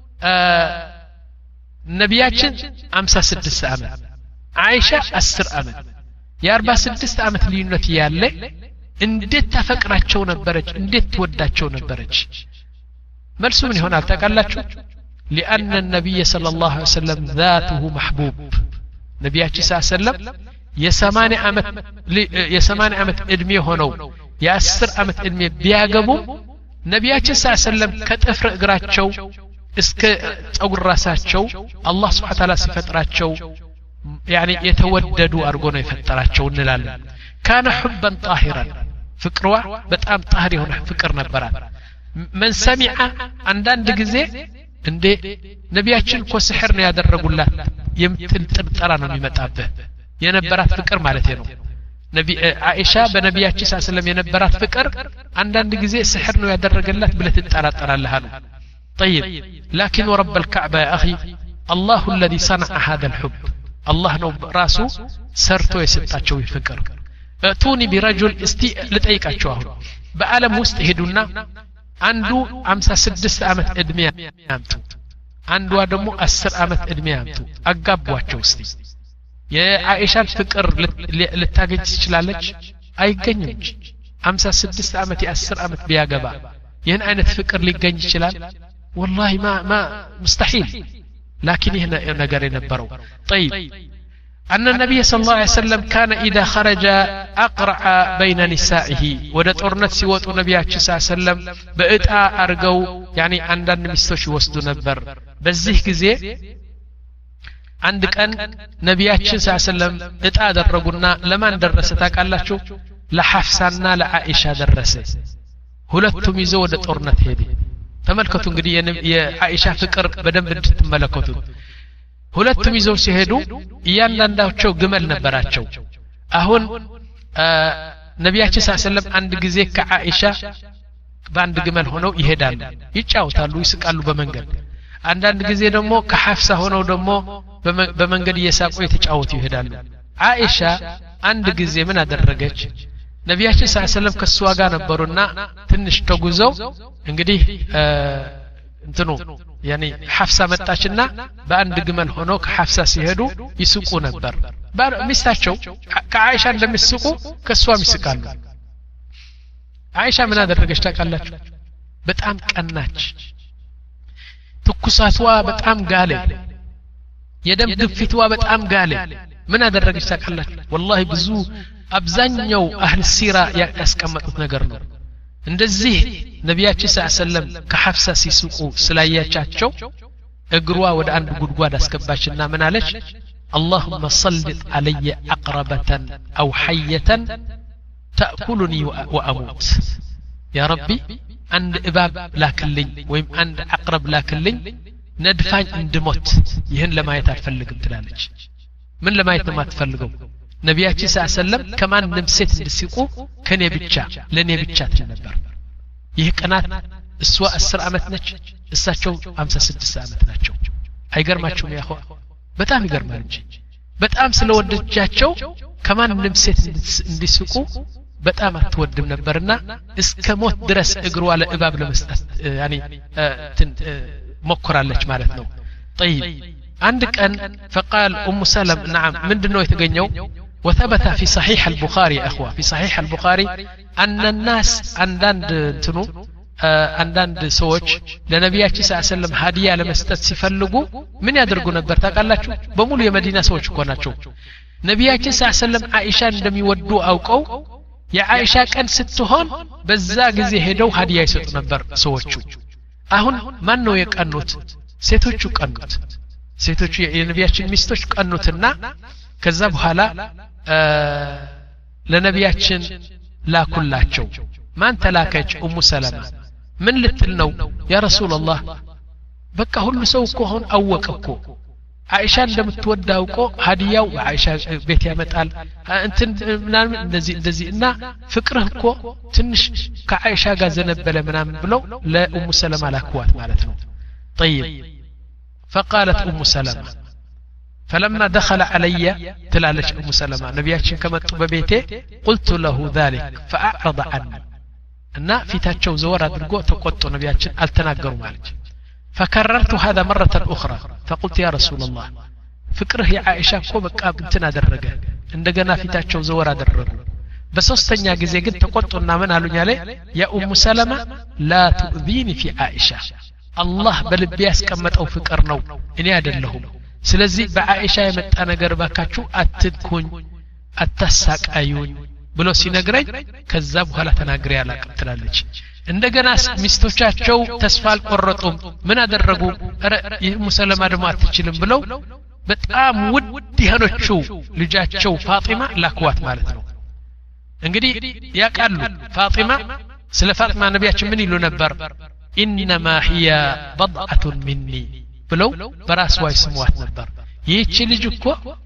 ነቢያችን ሃምሳ ስድስት ዓመት አይሻ አስር ዓመት የ46 ዓመት ልዩነት ያለ እንዴት ተፈቅራቸው ነበረች እንዴት ተወዳቸው ነበረች መልሱ ምን ይሆናል ታውቃላችሁ لأن النبي صلى الله عليه وسلم ذاته محبوب ነቢያችን ሰለላሁ ዐለይሂ ወሰለም የሰማንያ ዓመት የሰማንያ ዓመት እድሜ ሆነው የ10 ዓመት እድሜ ቢያገቡ ነቢያችን ሰለላሁ ዐለይሂ ወሰለም ከጥፍር እግራቸው እስከ ጸጉር ራሳቸው አላህ Subhanahu Wa Ta'ala ሲፈጥራቸው يعني የተወደዱ አርጎ ነው የፈጠራቸው እንላለን كان حبا طاهرا ፍቅሯ በጣም ጣህር የሆነ ፍቅር ነበራት من سمع አንዳንድ ጊዜ እንዴ ነቢያችን እኮ ሲህር ነው ያደረጉላት የምትል ጥርጣራ ነው የሚመጣበት የነበራት ፍቅር ማለት ነው ነቢ አይሻ በነቢያችን ሰለላሁ ዐለይሂ ወሰለም የነበራት ፍቅር አንዳንድ ጊዜ ሲህር ነው ያደረገላት ብለህ ትጠራጠራለህ አሉ طيب لكن رب الكعبة يا أخي الله الذي صنع هذا الحب الله ነው ራሱ ሰርቶ የሰጣቸው ፍቅር ቱኒ ቢረጁል እስቲ ልጠይቃችሁ አሁን በአለም ውስጥ ሄዱና አንዱ ሃምሳ ስድስት ዓመት እድሜ ያምጡ አንዷ ደግሞ አስር ዓመት እድሜ ያምጡ አጋቧቸው እስቲ የአኢሻን ፍቅር ልታገኝ ትችላለች አይገኝም ሃምሳ ስድስት ዓመት የ10 ዓመት ቢያገባ ይህን አይነት ፍቅር ሊገኝ ይችላል والله ما ما مستحيل لكن هنا ነገር የነበረው طيب أن النبي صلى الله عليه وسلم كان إذا خرج أقرع بين نسائه ودتورنت سيوت النبي صلى الله عليه وسلم بإطاع أرجو يعني عندنا مستوش وسط نبر بزيه كذي عندك أن نبي صلى الله عليه وسلم إطاع درجنا لما درستك الله شو لحفصنا لعائشة درسه ሁለቱም ይዘው ወደ ጦርነት ሄዱ ተመልከቱ እንግዲህ የአኢሻ ፍቅር በደንብ እንድትመለከቱ ሁለቱም ይዘው ሲሄዱ እያንዳንዳቸው ግመል ነበራቸው አሁን ነቢያችን ሰለላሁ ዐለይሂ ወሰለም አንድ ጊዜ ከአኢሻ በአንድ ግመል ሆነው ይሄዳሉ ይጫወታሉ ይስቃሉ በመንገድ አንዳንድ ጊዜ ደግሞ ከሐፍሳ ሆነው ደግሞ በመንገድ እየሳቁ የተጫወቱ ይሄዳሉ አኢሻ አንድ ጊዜ ምን አደረገች ነቢያችን ሰለላሁ ዐለይሂ ወሰለም ከሷ ጋር ነበሩና ትንሽ ተጉዘው እንግዲህ እንትኑ يعني حفصة መጣችና በአንድ ግመል ሆኖ ከሐፍሳ ሲሄዱ ይስቁ ነበር ሚስታቸው ከአኢሻ እንደሚስቁ ከሷም ይስቃሉ አኢሻ ምን አደረገች ታውቃላችሁ በጣም ቀናች ትኩሳቷ በጣም ጋለ የደም ግፊቷ በጣም ጋለ ምን አደረገች ታውቃላችሁ والله ብዙ አብዛኛው አህል ሲራ ያስቀመጡት ነገር ነው እንደዚህ ነቢያችን ሰለላሁ ዐለይሂ ወሰለም ከሐፍሳ ሲስቁ ስላያቻቸው እግሯ ወደ አንድ ጉድጓድ አስገባችና ምን አለች اللهم سلط علي عقربة أو حية تأكلني وأموت يا ربي عند إباب لاكلين ويم عند عقرب لاكلين ندفع عند موت يهن لما يتفلق تلالج من لما يتما تفلقوا ነቢያችን ሰለላሁ ዐለይሂ ወሰለም ከማንም ሴት እንድስቁ ከኔ ብቻ ለኔ ብቻ ተነበር ይህ ቀናት እሷ አስር ዓመት ነች እሳቸው ሃምሳ ስድስት ዓመት ናቸው አይገርማችሁም ያኸው በጣም ይገርማል እንጂ በጣም ስለወደጃቸው ከማንም ሴት እንድስቁ በጣም አትወድም ነበርና እስከ ሞት ድረስ እግሯ ለእባብ ለመስጠት ያኒ ሞክራለች ማለት ነው طيب عند كان فقال ام سلم نعم من دنو يتغنيو وثبت في صحيح البخاري يا اخوه في صحيح البخاري ان الناس عندند تنو عندند سوچ لنبياتي صلى الله عليه وسلم هديه لمسጠት ሲፈልጉ ምን ያደርጉ ነበር ታውቃላችሁ በሙሉ የመዲና ሰዎች እኮ ናቸው ነቢያችን ሰለላሁ ዐለይሂ ወሰለም አይሻን እንደሚወዱ አውቀው የአይሻ ቀን ስትሆን በዛ ጊዜ ሄደው هديه ይሰጡ ነበር ሰዎቹ አሁን ማን ነው የቀኑት ሴቶቹ ቀኑት ሴቶቹ የነቢያችን ሚስቶች ቀኑትና ከዛ በኋላ ለነቢያችን ላኩላቸው ማን ተላከች ኡሙ ሰለማ ምን ልትል ነው ያ ረሱላህ በቃ ሁሉ ሰው እኮ ሆን አወቀኮ አይሻ እንደምትወዳው እኮ ሀዲያው አይሻ ቤት ያመጣል እንትን ምናምን እንደዚህ እንደዚህ እና ፍቅርህ እኮ ትንሽ ከአይሻ ጋር ዘነበለ ምናምን ብለው ለኡሙ ሰለማ ላክዋት ማለት ነው طيب فقالت ام سلمة فلما دخل علي تلالش ام سلمة نبياتشن كمطو ببيته قلت له ذلك فاعرض عني እና ፊታቸው ዘወር አድርጎ ተቆጡ ነብያችን አልተናገሩ ማለት فكررت هذا مرة أخرى فقلت يا رسول الله فكره يا عائشة እኮ በቃ እንትን አደረገ እንደገና ፊታቸው ዘወር አደረጉ በሶስተኛ ጊዜ ግን ተቆጡና ምን አሉኝ አለ ያ ኡሙ ሰለማ لا تؤذيني في عائشة الله በልቤ ያስቀመጠው ፍቅር ነው እኔ አይደለሁም ስለዚህ በአኢሻ የመጣ ነገር ባካችሁ አትኩኝ አታሳቃዩኝ ብሎ ሲነግረኝ ከዛ በኋላ ተናግሬ ያላቀም ትላለች እንደገና ሚስቶቻቸው ተስፋ አልቆረጡም ምን አደረጉ አረ ይሄ ሰለማ ደግሞ አትችልም ብለው በጣም ውድ የሆነቹ ልጃቸው ፋጢማ ላክዋት ማለት ነው እንግዲህ ያቃሉ ፋጢማ ስለ ፋጢማ ነብያችን ምን ይሉ ነበር انما هي بضعه مني ብለው በራስዋ ይስሟት ነበር ይህች ልጅ እኮ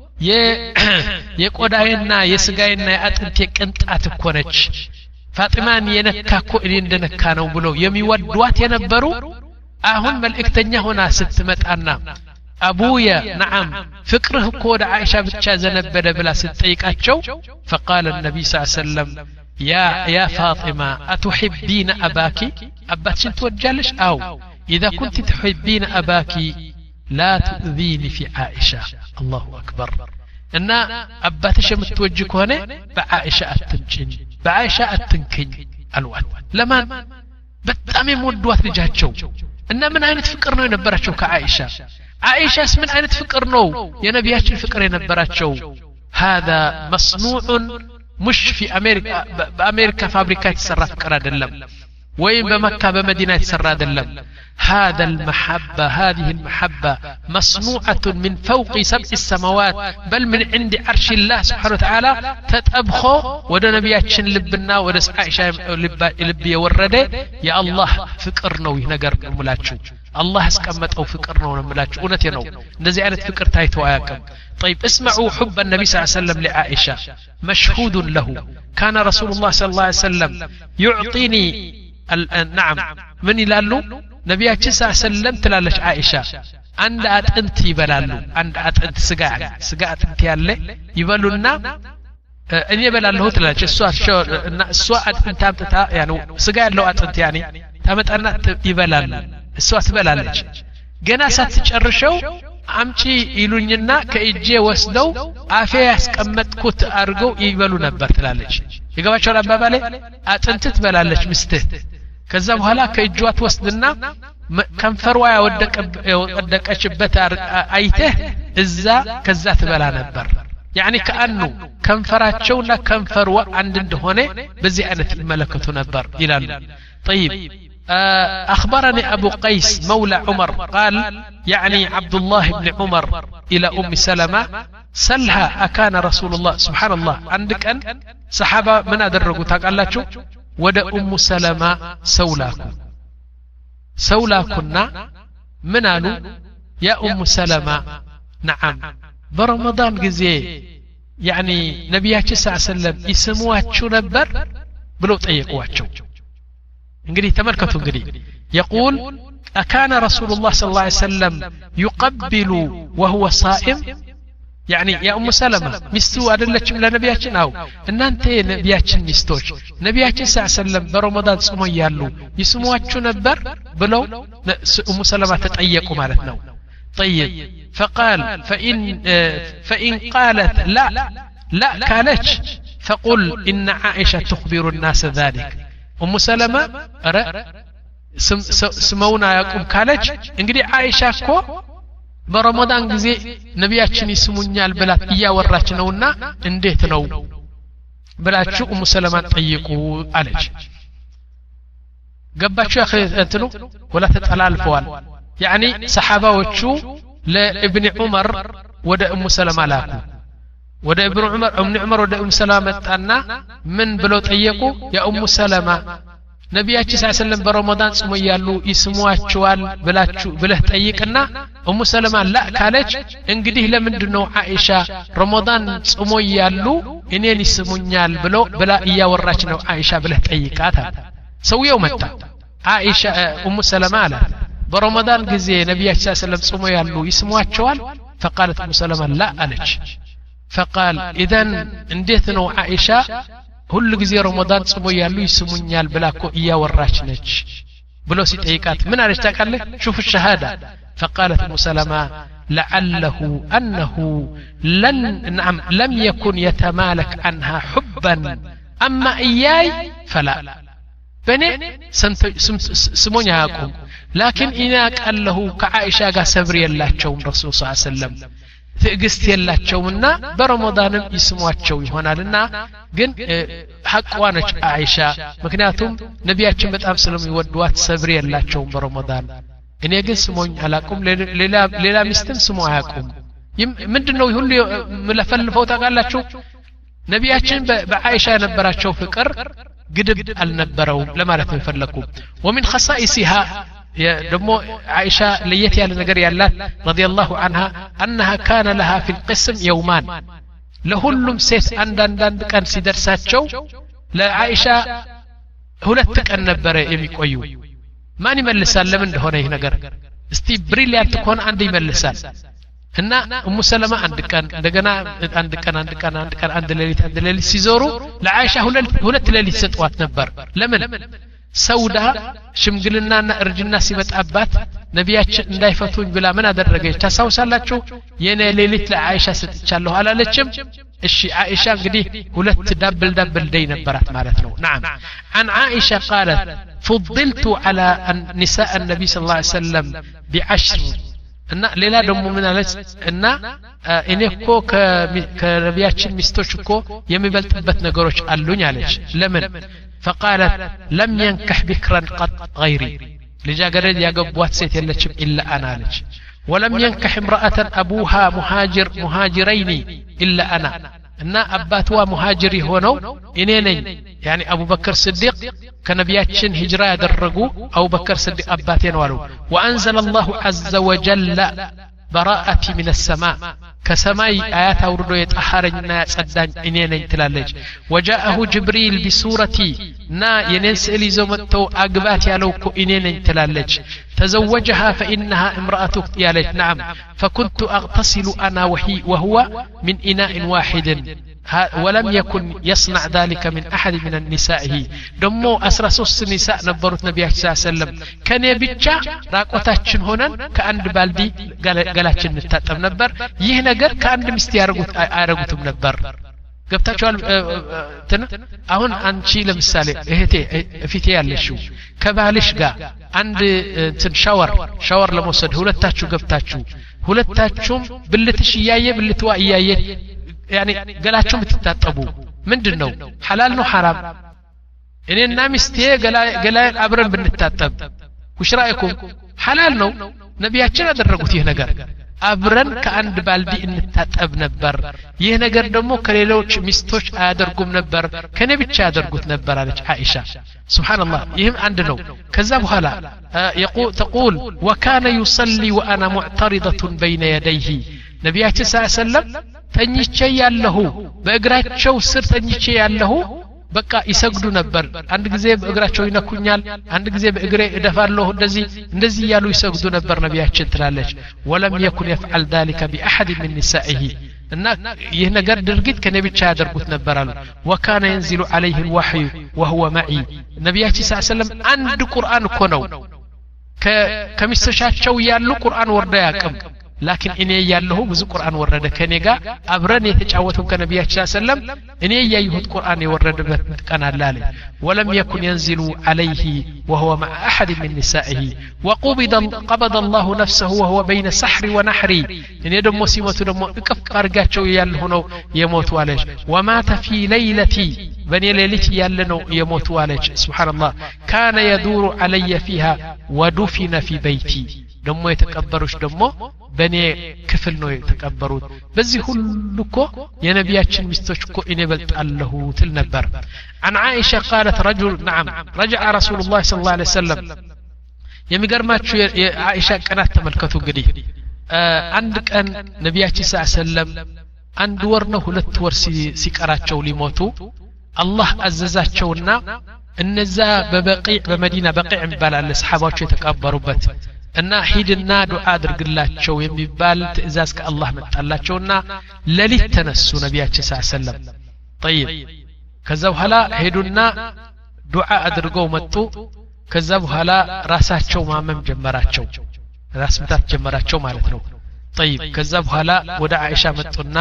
የቆዳዬና የስጋዬና የአጥንቴ ቅንጣት እኮ ነች ፋጢማን የነካ እኮ እኔ እንደነካ ነው ብለው የሚወዷት የነበሩ አሁን መልእክተኛ ሆና ስትመጣና አቡየ نعم ፍቅርህ እኮ ወደ አይሻ ብቻ ዘነበደ ብላ ስትጠይቃቸው فقال النبي صلى الله عليه وسلم يا يا فاطمه اتحبين اباك اباتشن توجالش او اذا كنت تحبين اباك لا تؤذيني في عائشه الله اكبر ان اباتش متوجك هنا بعائشه اتنجن بعائشه اتنكኝ አልዋት ለማን በጣም የምወዷት ልጃቸው እና ምን አይነት ፍቅር ነው የነበራቸው ከአኢሻ አኢሻስ ምን አይነት ፍቅር ነው የነቢያችን ፍቅር የነበራቸው هذا مصنوع مش في امريكا بامريكا فابريكا يتسرى فكر አይደለም وين بمكة بمدينة يتسرى አይደለም هذا المحبة هذه المحبة مصنوعة من فوق سبع السماوات بل من عند عرش الله سبحانه وتعالى تتأبخو ود نبياتشن لبنا ود عائشة لب يورده يا الله فكرنا وينقر ملاچو الله اسكمتو فكرنا ونملاچو اونتي ነው እንደዚህ አይነት ፍቅር ታይቶ አያውቅም طيب اسمعوا حب النبي صلى الله عليه وسلم لعائشة مشهود له كان رسول الله صلى الله عليه وسلم يعطيني نعم من يلالو ነብያችን ሰለላሁ ዐለይሂ ወሰለም ትላለች አይሻ አንድ አጥንት ይበላሉ አንድ አጥንት ስጋ ስጋ አጥንት ያለ ይበሉና እኔ በላለሁ ትላለች እሷ እና እሷ አጥንት አምጥታ ያኑ ስጋ ያለው አጥንት ያኔ ታመጣና ይበላሉ እሷ ትበላለች ገና ሳትጨርሸው አምጪ ይሉኝና ከእጄ ወስደው አፌ ያስቀመጥኩት አርገው ይበሉ ነበር ትላለች ይገባቸዋል አባባሌ አጥንት ትበላለች ምስትህ ከዛ በኋላ ከእጇ ተወስድና ከንፈሯ ያወደቀችበት አይተህ እዛ ከዛ ትበላ ነበር يعني كأنه كنفراچونا كنفروا عند እንደሆነ በዚህ አይነት ይመለከቱ ነበር ይላሉ طيب أخبرني أبو قيس مولى عمر قال يعني عبد الله بن عمر إلى أم سلمة سلها أكان رسول الله سبحان الله عندك أن صحابة من أدرقوا تقالاتشو ود أم سلمة سولاكو سولاكنا منالو يا أم سلمة نعم برمضان جزي يعني نبياتي صلى الله عليه وسلم يسمواتشو نبر بلو طيقواتشو انجري تملكتو انجري يقول أكان رسول الله صلى الله عليه وسلم يقبل وهو صائم يعني يا أم سلمة مستو أدلتشم لنبياتنا أو إن أنت نبياتشن مستوش نبياتشن صلى الله عليه وسلم برمضان سمو يالو يسمواتشو نبر بلو أم سلمة تتأيقوا مالتنا طيب فقال فإن فإن قالت لا لا كالتش فقل إن عائشة تخبر الناس ذلك أم سلمة أرى سمونا يقوم كالتش انقدي عائشة كو برمضان ጊዜ ነብያችን ይስሙኛል ብላት እያወራች ነውና እንዴት ነው ብላችሁ ኡሙ ሰለማን ጠይቁ አለች ገባችሁ ያኺ እንትኑ ወላ ተጠላልፈዋል يعني ሰሃባዎቹ ለኢብኑ ዑመር ወደ ኡሙ ሰለማ ላኩ ወደ ኢብኑ ዑመር ኡሙ ዑመር ወደ ኡሙ ሰለማ መጣና ምን ብለው ጠየቁ ያ ኡሙ ሰለማ ነብያችን ሰለላሁ ዐለይሂ ወሰለም በረመዳን ጾም ያሉ ይስሙዋቸዋል ብላችሁ ብለህ ጠይቅና ኡሙ ሰለማ ላ ካለች እንግዲህ ለምንድነው አይሻ ረመዳን ጾም ያሉ እኔን ይስሙኛል ብለው ብላ እያወራች ነው አይሻ ብለህ ጠይቃታ ሰውየው መጣ አይሻ ኡሙ ሰለማ አለ በረመዳን ጊዜ ነብያችን ሰለላሁ ዐለይሂ ወሰለም ጾም ያሉ ይስሙዋቸዋል فقالت أم سلمة لا ألج فقال إذن انديت نو عائشة ሁሉ ጊዜ ረመዳን ጾሞ ያሉ ይስሙኛል ብላኮ እያወራች ነች ብሎ ሲጠይቃት ምን አለች ታውቃለህ شوف الشهاده فقالت ام سلمة لعله انه لن نعم لم يكن يتمالك عنها حبا اما اياي فلا بني سمونيا يقوم لكن إنا قال له كعائشة قا سبر يلاچوم رسول صلى الله عليه وسلم ትዕግስት የላቸውና በረመዳንም ይስሟቸው ይሆናልና ግን ሐቋ ነች አይሻ ምክንያቱም ነቢያችን በጣም ስለሚወዷት ሰብር የላቸውም በረመዳን እኔ ግን ስሞኝ አላቁም ሌላ ሌላ ሚስትም ስሞ አያቁም ምንድነው ሁሉ መለፈልፈው ታውቃላችሁ ነቢያችን በአይሻ የነበራቸው ፍቅር ግድብ አልነበረው ለማለት ነው ፈለኩ ومن خصائصها دمو عائشة ليت يا نجر يالات رضي الله عنها أنها كان لها في القسم يومان لهلم سيس عندن دن كان سيدرساتشو لا عائشة هلتك النبرة يمي كويو ماني ملسان لمن هنا نجر استي بريليانت تكون عندي ملسان هنا أم سلمة عندك كان دجنا عندك كان عندك كان عندك كان عند ليلة عند ليلة سيزورو لعائشة هلت هلت ليلة ستوات نبر لمن سودا ሽምግልናና እርጅና ሲመጣባት ነቢያችን እንዳይፈቱኝ ብላ ምን አደረገች ታሳውሳላችሁ የኔ ሌሊት ለአይሻ ሰጥቻለሁ አላለችም እሺ አይሻ እንግዲህ ሁለት ዳብል ዳብል ደይ ነበራት ማለት ነው نعم عن عائشة قالت فضلت على النساء النبي صلى الله عليه وسلم بعشر እና ሌላ ደግሞ ምን አለች እና እኔ እኮ ከነቢያችን ሚስቶች እኮ የሚበልጥበት ነገሮች አሉኝ አለች ለምን فقالت لم ينكح بكرا قط غيري لجاجرد يا قبوات سيت يلتشم إلا أنا لج ولم ينكح امرأة أبوها مهاجر مهاجرين إلا أنا إن أباتوا مهاجري هونو إنيني يعني أبو بكر الصديق كنبياتشن هجرة درجو أو بكر الصديق أباتين والو وأنزل الله عز وجل براءتي من السماء كسماي آيات أوردو يتأحرجنا صدان إنيني تلالج وجاءه جبريل بصورتي نا ينس إليزومتو أقبات يالوكو إنيني تلالج تزوجها فإنها امرأة يالج نعم فكنت أغتسل أنا وهي وهو من إناء واحد ولم يكن يصنع ذلك من أحد من النساء دمو أسرى سوس النساء نبرت نبي صلى الله عليه وسلم كان يبتشا راقوتاتشن هنا كأند بالدي قالاتشن نتاتم نبر يه نجر كأند مستي أرغوتم نبر قبتاچوال تنا አሁን አንቺ ለምሳሌ እህቴ ፊቴ ያለሽው ከባልሽ ጋር አንድ እንትን ሻወር ሻወር ለመውሰድ ሁለታችሁ ገብታችሁ ሁለታችሁም ብልትሽ ያየ ብልትዋ ያየ يعني ገላችሁ ምትታጠቡ ምንድነው حلال ነው حرام እኔና ሚስቴ ገላ ገላ አብረን ብንታጠብ وش رايكم حلال ነው ነቢያችን ያደረጉት ይሄ ነገር አብረን ከአንድ ባልዲ እንታጠብ ነበር ይሄ ነገር ደግሞ ከሌሎች ሚስቶች አያደርጉም ነበር ከኔ ብቻ ያደርጉት ነበር አለች አይሻ ሱብሃንአላህ ይሄም አንድ ነው ከዛ በኋላ يقول تقول وكان يصلي وانا معترضه بين يديه ነቢያችን ሰለላሁ ዐለይሂ ወሰለም ተኝቼ ያለሁ በእግራቸው ስር ተኝቼ ያለሁ በቃ ይሰግዱ ነበር አንድ ጊዜ በእግራቸው ይነኩኛል አንድ ጊዜ በእግሬ እደፋለሁ እንደዚህ እንደዚህ ያሉ ይሰግዱ ነበር ነቢያችን ትላለች ወለም يكن يفعل ذلك باحد من نسائه እና ይህ ነገር ድርጊት ከነቢ ብቻ ያደርጉት ነበር አሉ وكان ينزل عليه الوحي وهو معي ነቢያችን ሰለላሁ ዐለይሂ ወሰለም አንድ ቁርአን እኮ ነው ከሚስተሻቸው ያሉ ቁርአን ወርዳ ያቀም لكن إني يالله بزو قرآن ورد كنيغا أبرن يتجاوتهم كنبي صلى الله عليه وسلم إني يايهد قرآن ورد كان اللالي ولم يكن ينزل عليه وهو مع أحد من نسائه وقبض قبض الله نفسه وهو بين سحر ونحري إني دم مسيمة دم إكف أرقاتشو يالهنو يموت والج ومات في ليلتي بني ليلتي يالنو يموت والج سبحان الله كان يدور علي فيها ودفن في بيتي دمو يتكبروش دمو በኔ ክፍል ነው የተቀበሩት በዚህ ሁሉ እኮ የነቢያችን ሚስቶች እኮ እኔ በልጣለሁ ትል ነበር عن عائشة قالت رجل نعم رجع رسول الله صلى الله عليه وسلم የሚገርማችሁ የአኢሻ ቀናት ተመልከቱ እንግዲህ አንድ ቀን ነቢያችን ሰለላሁ ዐለይሂ ወሰለም አንድ ወር ነው ሁለት ወር ሲቀራቸው ሊሞቱ አላህ አዘዛቸውና እነዛ በበቂዕ በመዲና በቂዕ ይባላል ሰሃባዎቹ የተቀበሩበት እና ሂድና ዱዓ አድርግላቸው የሚባል ትእዛዝ ከአላህ መጣላቸውና ለሊት ተነሱ ነቢያችን ሰለላሁ ዐለይሂ ወሰለም طيب ከዛ በኋላ ሄዱና ዱዓ አድርገው መጡ ከዛ በኋላ ራሳቸው ማመም ጀመራቸው ራስ ምታት ጀመራቸው ማለት ነው طيب ከዛ በኋላ ወደ አይሻ መጡና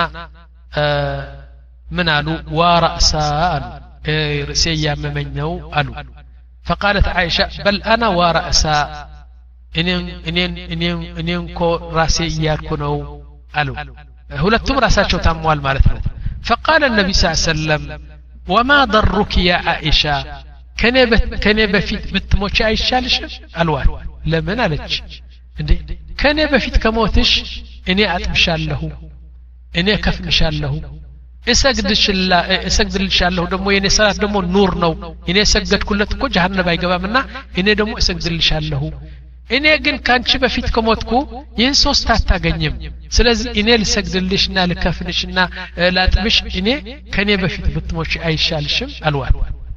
ምን አሉ ወራእሳ ርሴ ያመመኝ ነው አሉ فقالت عائشة بل أنا ورأسا إنين إنين إنين إنين كو راسي ياركنو ألو هلتم راساتشو تاموال مالتنا فقال النبي صلى الله عليه وسلم وما ضرك يا عائشة كان كان بفيت بتموتش عائشة لش الوان لمن عليك كان بفيت كموتش إني أتمشى له إني كف مشى له اسجدش الله اسجدلش الله دمو የኔ ሰላት ደሞ ኑር ነው እኔ ሰገድኩለት እኮ ጀሃነም አይገባምና እኔ ደሞ እስግድልሽ አለሁ እኔ ግን ካንቺ በፊት ከሞትኩ ይህን ሶስት አታገኝም ስለዚህ እኔ ልሰግድልሽና ልከፍልሽና ላጥብሽ እኔ ከኔ በፊት ብትሞች አይሻልሽም አልዋል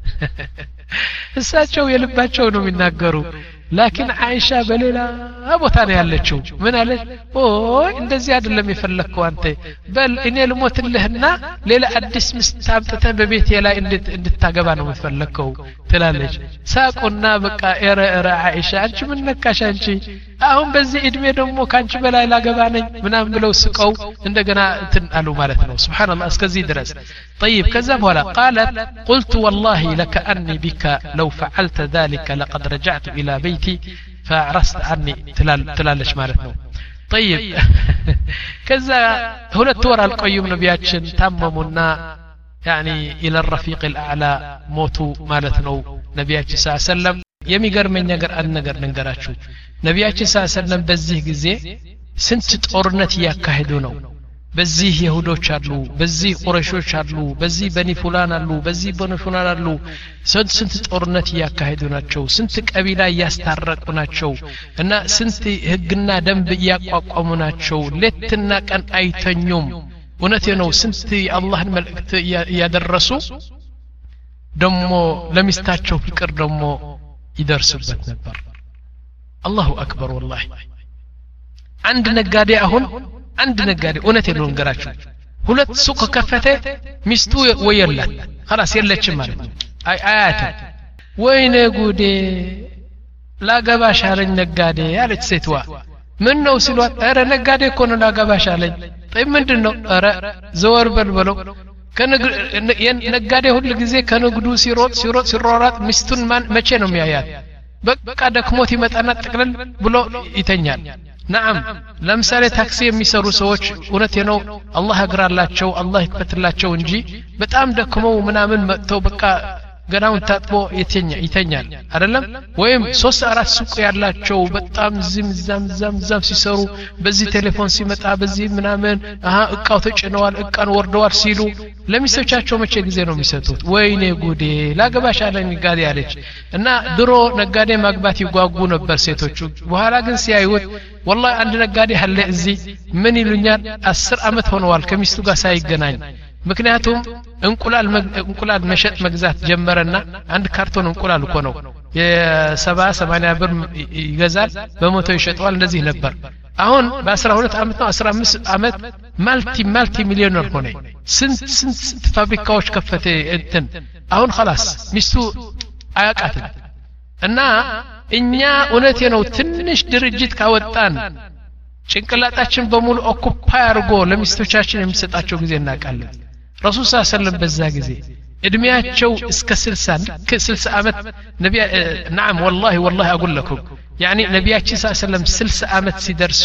እሳቸው የልባቸው ነው የሚናገሩ لكن عائشة بليلا أبو تاني هاللتشو من هاللتش أوه إندزي هذا اللي يفلكوا أنت بل إني الموت اللي هنا ليلة أدس مستعبتة ببيتي لا إن إن التاجبان ويفلكوا تلالج ساقنا بقى إرى إرى عائشة أنت منك عشانشي أهم بزي إدمي دمو كانش بلا إلا جباني منام بلو سقوا عندنا تنقلوا مالتنا سبحان الله أسكزي درس طيب كذب ولا قالت قلت والله لك أني بك لو فعلت ذلك لقد رجعت إلى بيتي فعرست عني تلال تلالش مالتنا طيب كذا هنا التورى القيوم نبياتشن تممنا يعني إلى الرفيق الأعلى موتوا مالتنا نبياتش صلى الله عليه وسلم የሚገር መኛገር አንድ ነገር ልንገራችሁ ነብያችን ሰለላሁ ዐለይሂ ወሰለም በዚህ ጊዜ ስንት ጦርነት ያካሄዱ ነው በዚህ ይሁዶች አሉ በዚህ ቁረይሾች አሉ በዚህ በኒ ፉላን አሉ በዚህ በኒ ፉላን አሉ ስንት ስንት ጦርነት ያካሄዱ ናቸው ስንት ቀቢላ ያስታረቁ ናቸው እና ስንት ህግና ደንብ ያቋቋሙ ናቸው ለትና ቀን አይተኙም እውነቴ ነው ስንት የአላህን መልእክት ያደረሱ ደሞ ለሚስታቸው ፍቅር ደሞ ይደርስበት ነበር አላሁ አክበር ወላሂ አንድ ነጋዴ አሁን አንድ ነጋዴ እውነቴ ነው እንገራችሁ ሁለት ሱቅ ከፈተ ሚስቱ ወየላት خلاص የለችም ማለት ነው አይ አያተ ወይኔ ጉዴ ላገባሽ አለኝ ነጋዴ ያለች ሴትዋ ምን ነው ሲሏት አረ ነጋዴ እኮ ነው ላገባሽ አለኝ طيب ምንድነው አረ ዘወር በልበለው ነጋዴ ሁሉ ጊዜ ከንግዱ ሲሮጥ ሲሮጥ ሲሮራት ሚስቱን ማን መቼ ነው የሚያያት በቃ ደክሞት ይመጣና ጥቅልል ብሎ ይተኛል نعم ለምሳሌ ታክሲ የሚሰሩ ሰዎች እውነቴ ነው አላህ ያግራላቸው አላህ ይክፈትላቸው እንጂ በጣም ደክመው ምናምን መጥተው በቃ ገናውን ታጥቦ ይተኛ ይተኛል አይደለም ወይም ሶስት አራት ሱቅ ያላቸው በጣም ዝም ዛም ዛም ዛም ሲሰሩ በዚህ ቴሌፎን ሲመጣ በዚህ ምናምን አሃ እቃው ተጭነዋል እቃን ወርደዋል ሲሉ ለሚሰቻቸው መቼ ጊዜ ነው የሚሰጡት ወይኔ ጉዴ ላገባሽ አለኝ ነጋዴ አለች እና ድሮ ነጋዴ ማግባት ይጓጉ ነበር ሴቶቹ በኋላ ግን ሲያዩት والله አንድ ነጋዴ አለ እዚህ ምን ይሉኛል አስር አመት ሆነዋል ከሚስቱ ጋር ሳይገናኝ ምክንያቱም እንቁላል እንቁላል መሸጥ መግዛት ጀመረና አንድ ካርቶን እንቁላል እኮ ነው የሰባ ሰማንያ ብር ይገዛል በመቶ ይሸጣል እንደዚህ ነበር አሁን በ12 አመት ነው አስራ አምስት አመት ማልቲ ማልቲ ሚሊዮነር ሆነ ስንት ስንት ፋብሪካዎች ከፈተ እንትን አሁን خلاص ሚስቱ አያቃትም እና እኛ እውነቴ ነው ትንሽ ድርጅት ካወጣን ጭንቅላታችን በሙሉ ኦኩፓይ አርጎ ለሚስቶቻችን የሚሰጣቸው ጊዜ እናቃለን ረሱል ሰለላሁ ዐለይሂ ወሰለም በዛ ጊዜ እድሜያቸው እስከ ስልሳ ከስልሳ አመት ነብይ نعم والله والله اقول لكم يعني ነብያችን ሰለላሁ ዐለይሂ ወሰለም ስልሳ አመት ሲደርሱ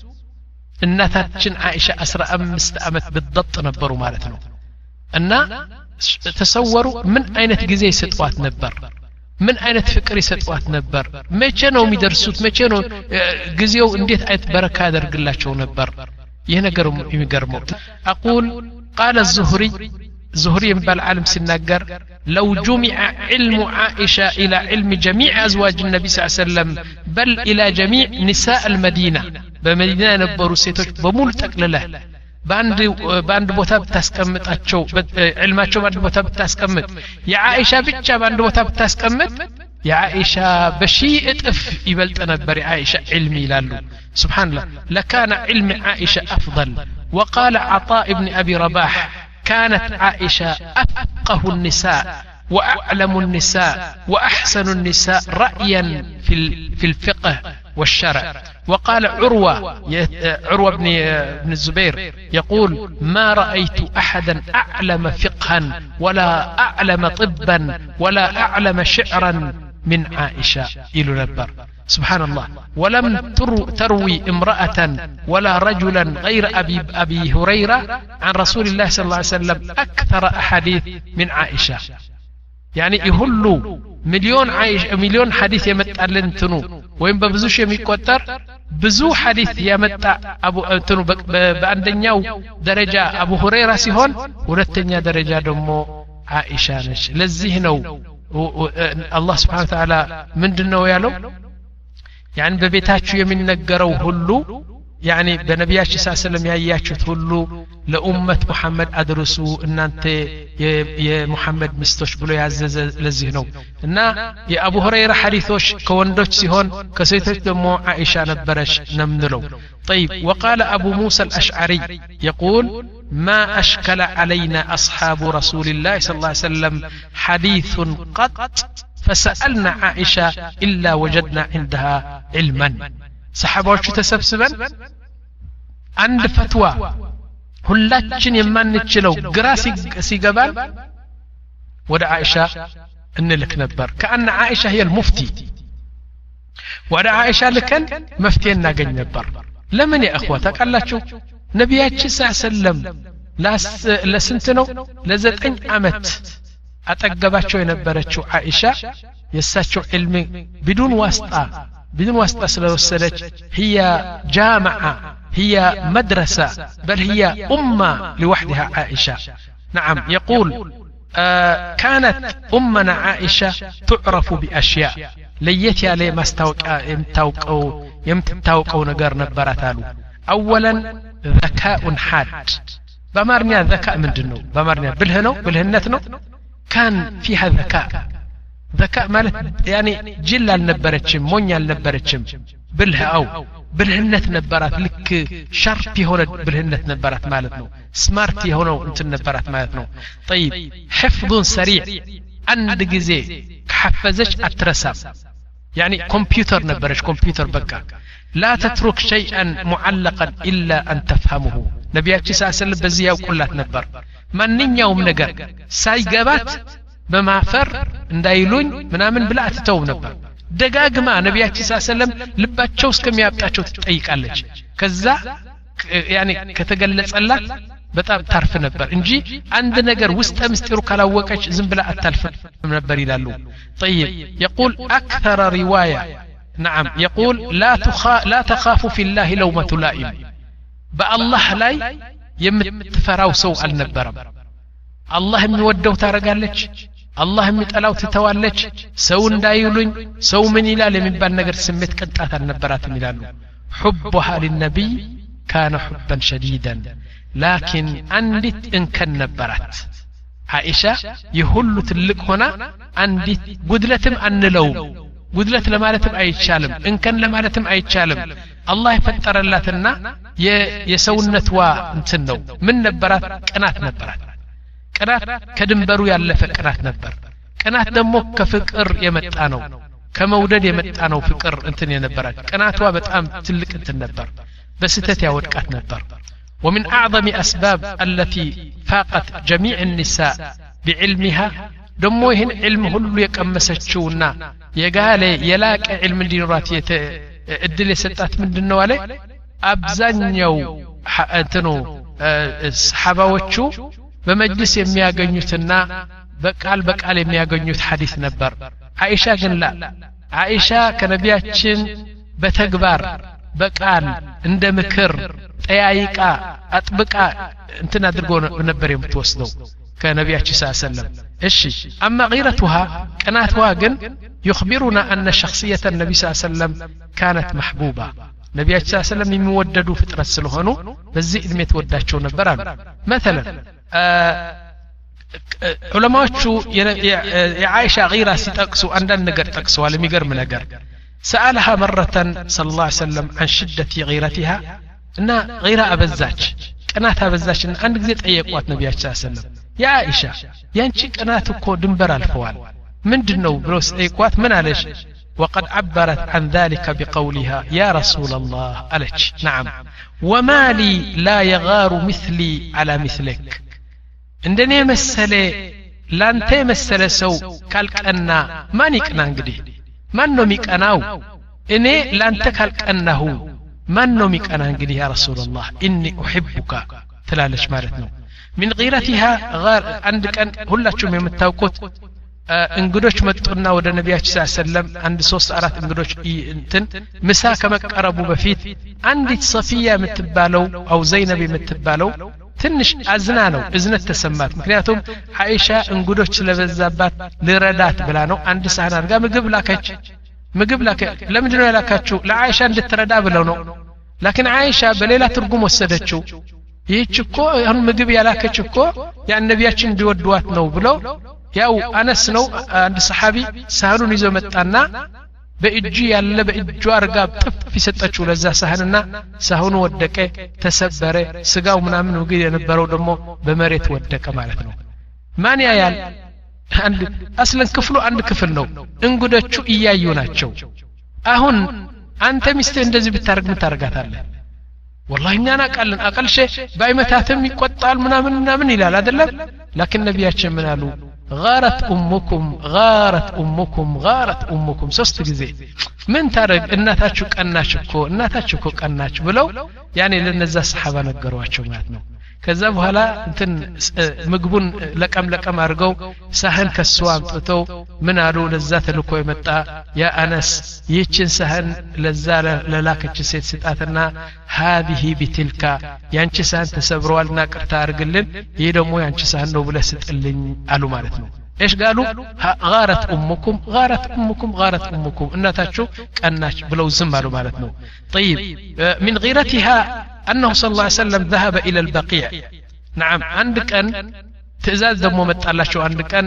እናታችን አይሻ አስራ አምስት አመት بالضبط ነበሩ ማለት ነው እና ተሰወሩ ምን አይነት ጊዜ ይሰጧት ነበር ምን አይነት ፍቅር ይሰጧት ነበር መቼ ነው የሚደርሱት መቼ ነው ጊዜው እንዴት አይት በረካ ያደርግላቸው ነበር ይሄ ነገር የሚገርመው اقول قال الزهري زهري ينبال عالم سناجر لو جمع علم عائشة إلى علم جميع أزواج النبي صلى الله عليه وسلم بل إلى جميع نساء المدينة بمدينة نبرو سيتوش بمول تقلله باند باند بوتا بتاسكمت اتشو علماتشو باند بوتا بتاسكمت يا عائشة بيتشا باند بوتا بتاسكمت يا عائشة بشيء اف يبلط نبر عائشة علمي لالو سبحان الله لكان علم عائشة أفضل. وقال عطاء بن أبي رباح كانت عائشة أفقه النساء وأعلم النساء وأحسن النساء رأيا في في الفقه والشرع. وقال عروة عروة بن بن الزبير يقول ما رأيت أحدا أعلم فقها ولا أعلم طبا ولا أعلم شعرا من عائشة إلى نبر سبحان الله. ولم تروي امرأة ولا رجلا غير أبي, أبي هريرة عن رسول الله صلى الله عليه وسلم أكثر أحاديث من عائشة. يعني يهلو مليون عايش مليون حديث يمتقلن تنو وين ببزوش يميقطر بزو حديث يمتق ابو تنو باندኛው ደረጃ አቡ ሁረይራ ሲሆን ሁለተኛ ደረጃ ደግሞ አይሻ ነች። ለዚህ ነው አላህ Subhanahu Wa Ta'ala ምንድነው ያለው يعني በቤታችሁ የሚነገረው ሁሉ يعني በነቢያችን ሰለላሁ ዐለይሂ ወሰለም ያያችሁት ሁሉ ለኡመት መሐመድ አድርሱ እናንተ የሙሐመድ ሚስቶች ብሎ ያዘዘ ለዚህ ነው። እና የአቡ ሁረይራ ሐዲሶች ከወንዶች ሲሆን ከሴቶች ደግሞ አይሻ ነበረች ነምንለው። طيب وقال أبو موسى الأشعري يقول ما أشكل علينا أصحاب رسول الله صلى الله عليه وسلم حديث قط فسألنا عائشة إلا وجدنا عندها علما. صحابوቹ ተሰብስበን አንድ ፈትዋ ሁላችን የማንችለው ግራ ሲገባን ወደ አይሻ እንልክ ነበር كأن عائشة هي المفتي ወደ አይሻ ልከን መፍትሄ እናገኝ ነበር። ለምን يا اخوه ታውቃላችሁ ነብያችን ሰለላሁ ለስንት ነው ለዘጠኝ አመት አጠገባቸው የነበረችው አይሻ የሳቸው علم بدون واسطة بدون واسطة سلوسلت هي جامعة هي مدرسة بل هي أمة لوحدها عائشة. نعم يقول آه كانت أمنا عائشة تعرف بأشياء ليتي عليه ما يمتوقعو يمتوقعو نقر نبراتالو. أولا ذكاء حاد بمارنيا ذكاء من جنو بمارنيا بالهنو بالهنتنو كان فيها ذكاء ذكاء مالت يعني جل النبرتشم مونيا النبرتشم بالها أو بالهنت نبرات لك شرطي هنا بالهنت نبرات مالتنو سمارتي هنا انت نبرات مالتنو. طيب حفظ سريع عند جزء حفزش اترسم يعني كمبيوتر نبرش كمبيوتر بقى لا تترك شيئا معلقا إلا أن تفهمه. نبياتي سأسل بزيها وكلها نبر من يوم نقر سايقابات በማፈር እንዳይሉኝ ምናምን ብላ አትተው ነበር። ደጋግማ ነብያችን ሰለላሁ ዐለይሂ ወሰለም ልባቸው እስከሚያብጣቸው ትጠይቃለች። ከዛ ያኒ ከተገለጸላት በጣም ታርፍ ነበር እንጂ አንድ ነገር ውስጥ ምስጢሩ ካላወቀች ዝም ብላ አታልፍም ነበር ይላሉ። طيب يقول أكثر رواية نعم يقول لا تخا لا تخاف في الله لومة لائم بالله لاي የምትፈራው ሰው አልነበረም። አላህ የሚወደው ታረጋለች አላህ የሚጠላው ትተዋለች። ሰው እንዳይሉኝ ሰው ምን ይላል የሚባል ነገር ስሜት ቅንጣት አልነበራትም ይላሉ። حبها للنبي كان حبا شديدا لكن አንዲት እንከን ነበራት عائشة የሁሉ ትልቅ ሆና አንዲት ጉድለትም አንለው ጉድለት ለማለትም አይቻልም እንከን ለማለትም አይቻልም። አላህ የፈጠረላትና የሰውነቷ እንትን ነው ምን ነበራት ቅናት ነበራት። ቅናት ከድንበሩ ያለፈ ቅናት ነበር። ቅናት ደግሞ ከፍቅር የመጣ ነው ከመውደድ የመጣ ነው ፍቅር እንትን የነበራት ቅናቷ በጣም ትልቅ እንትን ነበር በስተት ያወድቃት ነበር። ومن أعظم أسباب التي فاقت جميع النساء بعلمها دمو ይህን علم ሁሉ የቀመሰችውና የጋለ የላቀ علم እንዲኖራት እድል የሰጣት ምንድነው አለ አብዛኛው እንትኑ ሰሃባዎቹ በመጅልስ የሚያገኙትና በቃል በቃል የሚያገኙት ሐዲስ ነበር። አይሻ ግን ላ አይሻ ከነቢያችን በተግባር በቃል እንደ ምክር ጠያይቃ አጥብቃ እንትን አድርጎ ነበር የምትወስደው ከነቢያችን ሰለላሁ ዐለይሂ ወሰለም። እሺ اما غيرتها قناتها ግን يخبرنا ان شخصيه النبي صلى الله عليه وسلم كانت محبوبه ነቢያችን ሰለላሁ ዐለይሂ ወሰለም የሚወደዱ ፍጥረት ስለሆኑ በዚህ እድሜ ተወዳቸው ነበር አሉ። مثلا ዑለማዎቹ የዓኢሻ ጊራ ሲጠቅሱ አንዳንድ ነገር ጠቅሰዋል የሚገርም ነገር سألها مرة صلى الله عليه وسلم عن شدة غيرتها እና غيራ አበዛች ቅናት አበዛችና አንድ ጊዜ ጠየቋት ነብያችን ሰለላሁ ዐለይሂ ወሰለም ያ ዓኢሻ ያንቺ ቅናት እኮ ድንበር አልፈዋል ምንድነው ብለው ጠየቋት ምን አለሽ وقد عبرت عن ذلك بقولها يا رسول الله ألج نعم وما لي لا يغار مثلي على مثلك عندنا مسألة لانت مسألة سو كالكأنا ما نكنا انقدي ما نميك أناو إني لانت كالكأنه ما نميك أنا انقدي يا رسول الله إني أحبك تلالش مالتنا من غيرتها غار عندك أن هلا شو من التوقت እንግዶች መጡና ወደ ነብያችን ሰለላሁ ዐለይሂ ወሰለም አንድ ሶስት አራት እንግዶች እንትን ምሳ ከመቀረቡ በፊት አንዲት ሶፊያ የምትባለው አው ዘይነብ የምትባለው ትንሽ አዝና ነው እዝነት ተሰማት ምክንያቱም ዓኢሻ እንግዶች ስለበዛባት ልረዳት ብላ ነው አንድ ሳህን አድርጋ ምግብ ላከች ምግብ ላከ ለምንድን ነው ያላካችሁ ለዓኢሻ እንድትረዳ ብለው ነው لكن ዓኢሻ በሌላ ትርጉም ወሰደችው ይህች እኮ አሁን ምግብ ያላከች እኮ ያን ነብያችን እንዲወዱዋት ነው ብለው ያው አነስ ነው አንድ ሰሃቢ ሳህኑን ይዞ መጣና በእጁ ያለ በእጁ አርጋ ጥፍ ይሰጠችው ለዛ ሳህንና ሳህኑ ወደቀ ተሰበረ ስጋው ምናምን ወግ የነበረው ደግሞ በመሬት ወደቀ ማለት ነው ማን ያያል አንድ አስለን ክፍሉ አንድ ክፍል ነው እንግዶቹ እያዩ ናቸው አሁን አንተ ሚስት እንደዚህ ብታርግ ምን ታርጋታለህ والله እኛና ቃልን አቀልሽ ባይመታተም ይቆጣል ምናምን ምናምን ይላል አይደለም لكن ነብያችን ምን አሉ غارت امكم غارت امكم غارت امكم ሶስት ጊዜ ምን ታረግ እናታችሁ ቀናች እኮ እናታችሁ እኮ ቀናች ብለው ያኔ ለነዛ ሰሃባ ነገሯቸው ማለት ነው ከዛ በኋላ እንትን ምግቡን ለቀም ለቀም አድርገው ሳህን ከሷ አምጥተው ምን አሉ ለዛ ተልኮ የመጣ ያ አነስ ይህችን ሳህን ለዛ ለላከች ሴት ስጣትና هذه بتلك ያንቺ ሳህን ተሰብሯልና ቅርታ አድርግልን ይሄ ደግሞ ያንቺ ሳህን ነው ብለ ስጥልኝ አሉ ማለት ነው ايش قالوا غارت امكم غارت امكم غارت امكم እናታችሁ ቀናች ብለው ዝም አሉ ማለት ነው طيب من غيرتها أنه صلى الله عليه وسلم ذهب إلى البقيع نعم عندك أن تزاد دمو متعلاشو عندك أن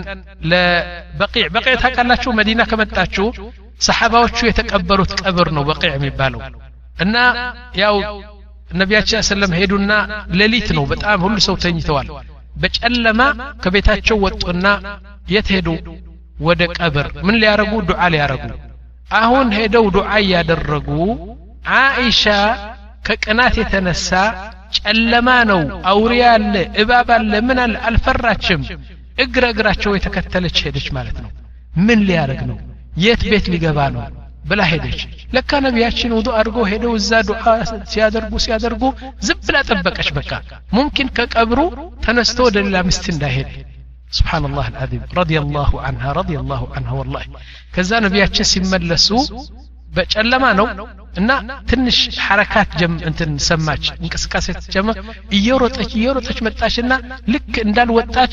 لبقيع بقيع تاكالاشو مدينة كمتاشو صحاباوشو يتكبروا تكبرنو بقيع ميبالو أن ياو النبي صلى الله عليه وسلم هيدونا لليتنو بتقام هلو سو تنيتوال بجألما كبيتاتشو وطونا يتهدو ودك أبر من اللي يارقو دعا اللي يارقو أهون هيدو دعا يادرقو عائشة ከቀናት የተነሳ ጨለማ ነው አውሪያ አለ እባብ አለ ምን አለ አልፈራችም እግረ እግራቸው የተከተለች ሄደች ማለት ነው ምን ሊያረግ ነው የት ቤት ሊገባ ነው ብላ ሄደች ለካ ነብያችን ወዱ አድርጎ ሄደው እዛ ዱዓ ሲያደርጉ ሲያደርጉ ዝብላ ጠበቀች በቃ ሙምኪን ከቀብሩ ተነስቶ ወደ ሌላ ምስት እንዳይሄድ سبحان الله العظيم رضي الله عنها رضي الله عنها والله ከዛ ነብያችን ሲመለሱ በጨለማ ነው እና ትንሽ حركات ጀም እንትን ሰማች እንቅስቃሴ ጀመ እየሮጠች እየሮጠች መጣችና ልክ እንዳልወጣች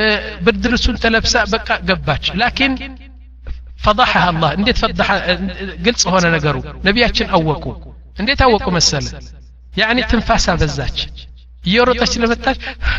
ብድርሱን ተለብሳ በቃ ገባች لكن فضحها الله እንዴት فضح ግልጽ ሆነ ነገሩ ነብያችን አወቁ እንዴት አወቁ መሰለ يعني ትንፋሳ በዛች እየሮጠች ለመጣች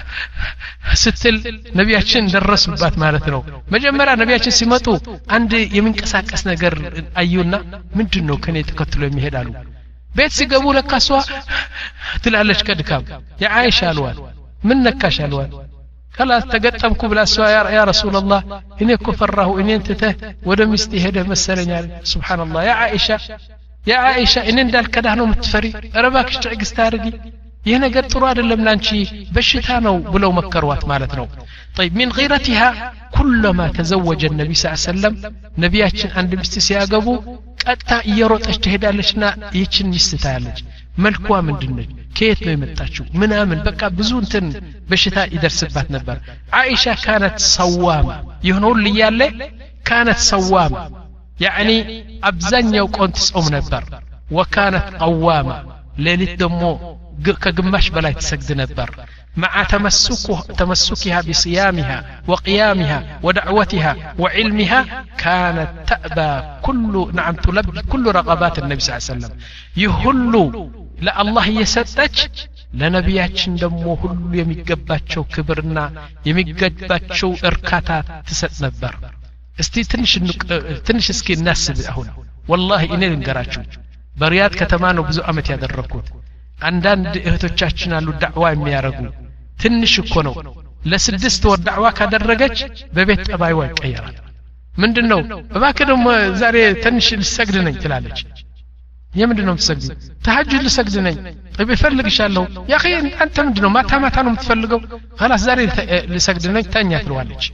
ስትል ነብያችን ደረሱባት ማለት ነው መጀመሪያ ነብያችን ሲመጡ አንድ የሚንቀሳቀስ ነገር አዩና ምንድነው ከኔ ተከትሎ የሚሄዳሉ ቤት ሲገቡ ለካሷ ትላለች ከድካም ያ ዓኢሻ አልዋል ምን ነካሽ አልዋል خلاص ተገጠምኩ ብላሷ ያ ረሱላህ እኔ እኮ ፈራሁ እኔ እንተተ ወደ ሚስት ሄደ መሰለኛል ሱብሃንአላህ ያ ዓኢሻ ያ ዓኢሻ እኔ እንዳልከዳህ ነው የምትፈሪ ረባክሽ ትዕግስት አድርጊ ይህ ነገር ጥሩ አይደለም ላንቺ በሽታ ነው ብለው መከሯት ማለት ነው طيب من غيرتها كلما تزوج النبي صلى الله عليه وسلم ነብያችን አንድ ሚስት ሲያገቡ ቀጣ እየሮጠች ትሄዳለችና ይህችን ሚስት ታያለች መልኳ ምንድነው ከየት ነው የመጣችው ምናምን በቃ ብዙ እንትን በሽታ ይደርስባት ነበር ዓኢሻ كانت صوامة ይሁን ይያለ كانت صوامة يعني አብዛኛው ቆን ትጾም ነበር وكانت قوامة ሌሊት ደግሞ كجماش بلا تسجد نبر مع تمسكها تمسكها بصيامها وقيامها ودعوتها وعلمها كانت تأبى كل نعم تلبي كل رغبات النبي صلى الله عليه وسلم يهلو لا الله يسدج ለነቢያችን ደግሞ ሁሉ የሚገባቸው ክብርና የሚገባቸው እርካታ ትሰጥ ነበር እስቲ ትንሽ ትንሽ እስኪ እናስብ አሁን والله እኔ ልንገራችሁ በሪያድ ከተማ ነው ብዙ አመት ያደረኩት አንዳንድ እህቶቻችን አሉ ዳዕዋ የሚያረጉ ትንሽ እኮ ነው ለስድስት ወር ዳዕዋ ካደረገች በቤት ጠባይዋ ይቀየራል ምንድነው እባክህ ደግሞ ዛሬ ትንሽ ልሰግድ ነኝ ትላለች የምንድነው የምትሰግድ ተሐጁድ ልሰግድ ነኝ طيب ይፈልግሻለሁ ያ اخي አንተ ምንድነው ማታ ማታ ነው የምትፈልገው خلاص ዛሬ ልሰግድ ነኝ ተኛ ትለዋለች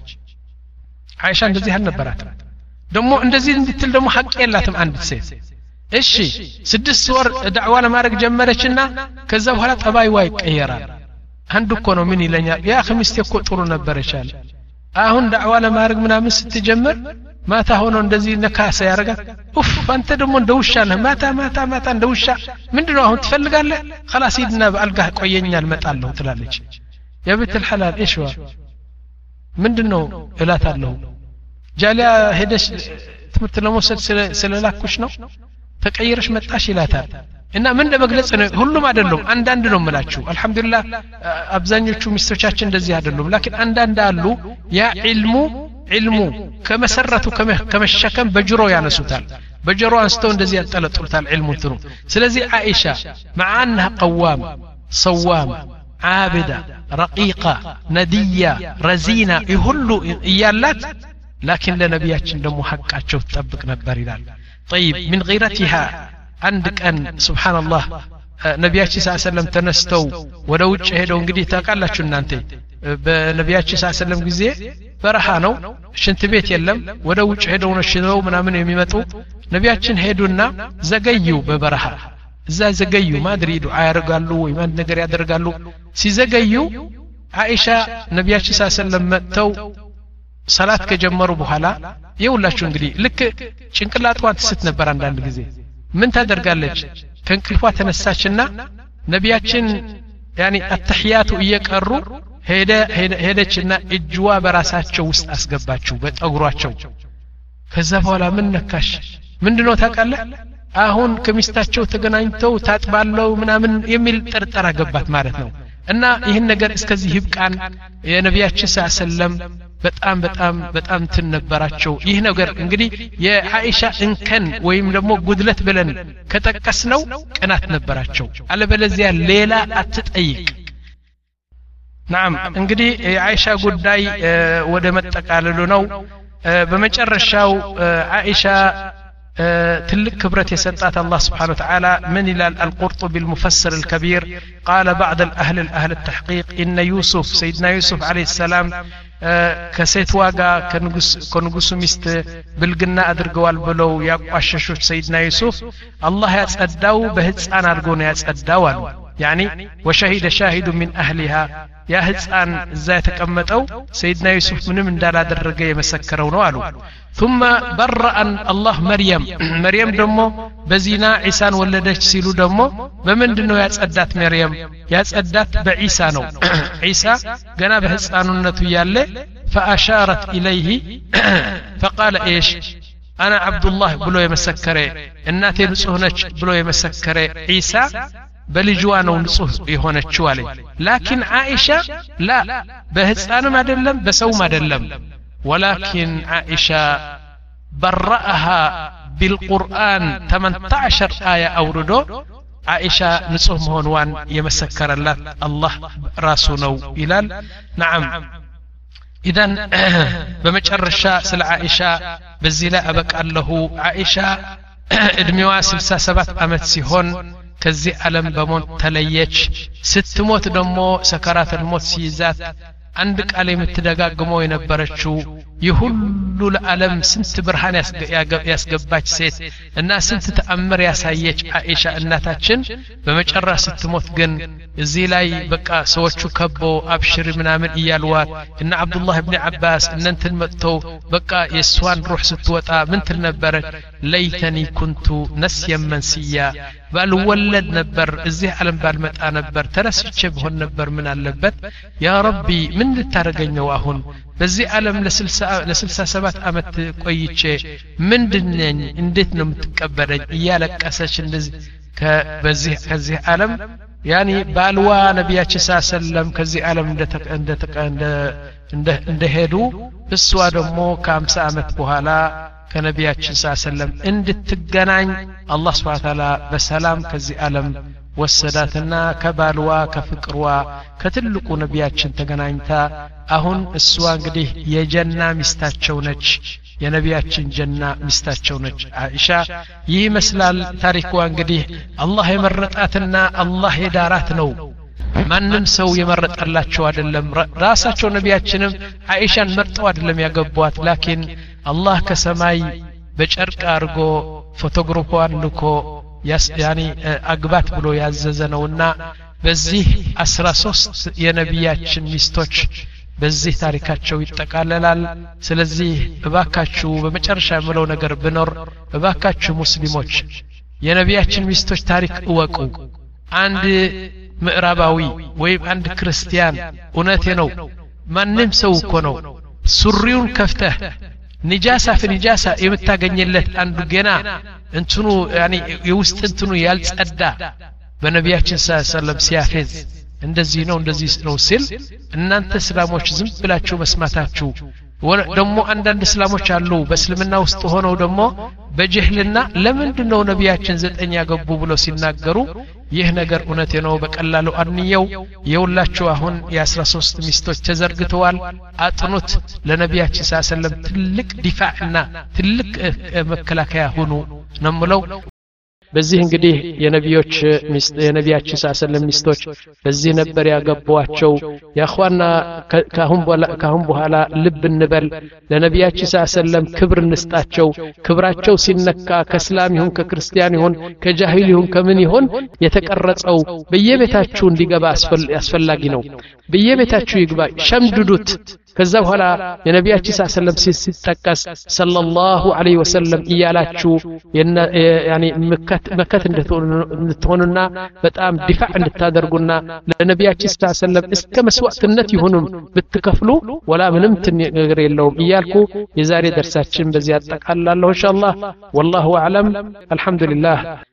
አይሻ እንደዚህ አልነበራት ደግሞ እንደዚህ እንድትል ደግሞ ሐቅ የላትም አንድ ሴት እሺ ስድስት ወር ዳዕዋ ለማድረግ ጀመረችና ከዛ በኋላ ጠባይዋ ይቀየራል አንድ እኮ ነው ምን ይለኛል ያ اخي ሚስቴ እኮ ጥሩ ነበረቻል አሁን ዳዕዋ ለማድረግ ምናምን ስትጀምር ማታ ሆኖ እንደዚህ ነካሰ ያረጋት ኡፍ አንተ ደግሞ እንደውሻ ነህ ማታ ማታ ማታ እንደውሻ ምንድነው አሁን ትፈልጋለህ خلاص ሂድና በአልጋህ ቆየኛል መጣለሁ ትላለች ያ ቤት الحلال ايش هو ምንድነው እላታለሁ ጃሊያ ሄደሽ ትምርት ለመውሰድ ስለላኩሽ ነው ተቀየረሽ መጣሽ ይላታል እና ምን ለመግለጽ ነው ሁሉም አይደለም አንዳንድ ነው የምላችሁ አልহামዱሊላህ አብዛኞቹ ሚስቶቻችን እንደዚህ አይደሉም لكن አንዳንድ አሉ ያ ዒልሙ ዒልሙ ከመሰረቱ ከመሸከም በጅሮ ያነሱታል በጅሮ አንስተው እንደዚህ ያጠለጥሉታል ዒልሙ እንትኑ ስለዚህ አይሻ معانها قوام صوام عابده رقيقه نديه رزينه ይሁሉ ይያላት لكن ለነቢያችን ደግሞ ሐቃቸው ተጠብቅ ነበር ይላል طيب من غيرتها عندك ان سبحان الله ነቢያችን ሰለላሁ ዐለይሂ ወሰለም ተነስተው ወደ ውጭ ሄደው እንግዲህ ታውቃላችሁ እናንተ በነቢያችን ሰለላሁ ዐለይሂ ወሰለም ጊዜ በረሃ ነው ሽንት ቤት የለም ወደ ውጭ ሄደው ነው ሽነው ምናምን የሚመጡ ነቢያችን ሄዱና ዘገዩ በበረሃ እዛ ዘገዩ ማድሪ ዱዓ ያደርጋሉ ወይ ማን ነገር ያደርጋሉ ሲዘገዩ አይሻ ነቢያችን ሰለላሁ ዐለይሂ ወሰለም መጥተው ሰላት ከጀመሩ በኋላ ይውላችሁ እንግዲህ ልክ ጭንቅላቷን ትስት ነበር አንዳንድ ጊዜ ምን ታደርጋለች ከንቅልፏ ተነሳችና ነቢያችን ያኒ አተህያቱ እየቀሩ ሄደ ሄደችና እጅዋ በራሳቸው ውስጥ አስገባችሁ በጠጉሯቸው ከዛ በኋላ ምን ነካሽ ምንድነው ታውቃለህ አሁን ከሚስታቸው ተገናኝተው ታጥባለው ምናምን የሚል ጥርጥር አገባት ማለት ነው እና ይህን ነገር እስከዚህ ይብቃን የነቢያችን ሰለላሁ ዐለይሂ ወሰለም በጣም በጣም በጣም ተነበራቸው ይህ ነገር እንግዲህ የአኢሻ እንከን ወይም ደግሞ ጉድለት ብለን ከጠቀስነው ቀናት ነበራቸው አለበለዚያ ሌላ አትጠይቅ نعم እንግዲህ የአኢሻ ጉዳይ ወደ መጠቃለሉ ነው በመጨረሻው አኢሻ تلك كبرت يسطات الله سبحانه وتعالى من إلى القرطبي المفسر الكبير قال بعض الأهل الأهل التحقيق إن يوسف سيدنا يوسف عليه السلام كسيت واقع كنقص مست بالقنا أدرقوال بلو يقاششوش سيدنا يوسف الله يتأداو بهتسان أرقون يتأداو يعني وشهد شاهد من أهلها يا هتسان زي تكمتو سيدنا يوسف من من دالا درقية مسكرون والو ثم برأ الله مريم مريم دمو بزينا عيسان ولدش سيلو دمو بمن دنو يتأدات مريم يتأدات بعيسى نو عيسى قنا بهتسانو النتو يالي فأشارت إليه فقال إيش أنا عبد الله بلو يمسكري الناتي نسوهنش بلو يمسكري عيسى بلجوانو نصوص يهونة شوالي لكن عائشة لا بهتسان ما دلم بسو ما دلم ولكن عائشة برأها بالقرآن ثمانية عشر آية أوردو عائشة نصوص مهونوان يمسكر الله الله راسونو إلال نعم إذن بمجرشا سل عائشة بزيلا أبك الله عائشة ادميوا سلسة سبات أمت سيهون كزي ألم بمون تليج ست موت دمو سكرات الموت سيزات عندك ألم تدقاقمو ينبرشو يهلو الألم سنت برهان يسقباج سيت الناس سنت تأمر يسايج عائشة الناتاتشن بمجرى ست موت قن زيلاي بقى سوچو كبو أبشر من عمل إيالوات إن عبد الله بن عباس إن انت المتو بقى يسوان روح ستوتا من تلنبرت ليتني كنت نسيا منسيا بل ولد نبر ازيه علم بالمتى نبر ترسيتش بهن نبر من اللبت يا ربي من الترقين واهن بزي علم لسلسة لسلسة سبات أمت قويتش من دنين انديت نمتكبرين إيالك أساش ከበዚህ ከዚህ ዓለም ያኒ ባልዋ ነብያችን ሰለም ከዚህ ዓለም እንደ እንደ እንደ እንደሄዱ እሷ ደግሞ ከ50 ዓመት በኋላ ከነብያችን ሰለም እንድትገናኝ አላህ Subhanahu Ta'ala በሰላም ከዚህ ዓለም ወሰዳትና ከባልዋ ከፍቅርዋ ከትልቁ ነብያችን ተገናኝታ አሁን እሷ እንግዲህ የጀና ሚስታቸው ነች የነብያችን ጀና ሚስታቸው ነች አይሻ ይህ መስላል ታሪኳ እንግዲህ አላህ የመረጣትና አላህ የዳራት ነው ማንንም ሰው የመረጠላቸው አይደለም ራሳቸው ነብያችንም አይሻን መርጠው አይደለም ያገቧት ላኪን አላህ ከሰማይ በጨርቅ አርጎ ፎቶግራፏን ልኮ ያኒ አግባት ብሎ ያዘዘነውና በዚህ አስራ ሶስት የነብያችን ሚስቶች በዚህ ታሪካቸው ይጠቃለላል ስለዚህ እባካችሁ በመጨረሻ የምለው ነገር ብኖር እባካችሁ ሙስሊሞች የነብያችን ሚስቶች ታሪክ እወቁ አንድ ምዕራባዊ ወይም አንድ ክርስቲያን እውነቴ ነው ማንንም ሰው እኮ ነው ሱሪውን ከፍተህ ንጃሳ ፍንጃሳ የምታገኝለት አንዱ ገና እንትኑ ያኒ የውስጥ እንትኑ ያልጸዳ በነብያችን ሰለላሁ ሲያፈዝ እንደዚህ ነው እንደዚህ ነው ሲል እናንተ እስላሞች ዝም ብላችሁ መስማታችሁ ደሞ አንዳንድ እስላሞች አሉ በእስልምና ውስጥ ሆነው ደሞ በጀህልና ለምንድነው ነብያችን ዘጠኝ ያገቡ ብለው ሲናገሩ ይህ ነገር እውነቴ ነው በቀላሉ አንየው የውላችሁ አሁን የ13 ሚስቶች ተዘርግተዋል አጥኑት ለነብያችን ሰለላሁ ትልቅ ዲፋዕና ትልቅ መከላከያ ሆኑ ነምለው በዚህ እንግዲህ የነብዮች ሚስት የነብያችን ሰለላሁ ሚስቶች በዚህ ነበር ያገቧቸው ያخواና ካሁን በኋላ ካሁን በኋላ ልብ እንበል ለነብያችን ሰለላሁ ክብር እንስጣቸው ክብራቸው ሲነካ ከእስላም ይሁን ከክርስቲያን ይሁን ከጃሂል ይሁን ከምን ይሁን የተቀረጸው በየቤታችሁ እንዲገባ አስፈላጊ ነው በየቤታችሁ ይግባ ሸምድዱት ከዛ በኋላ የነብያችን ሰለላሁ ሲጠቀስ ሰለላሁ ዐለይሂ ወሰለም ይያላችሁ ያኒ መከት መከት እንድትሆኑና በጣም ዲፋዕ እንድታደርጉና ለነብያችን ሰለላሁ እስከ መስዋዕትነት ይሁንም ብትከፍሉ ወላ ምንም ነገር የለውም ይያልኩ የዛሬ ደርሳችን በዚህ አጠቃላለሁ ኢንሻአላህ والله اعلم الحمد لله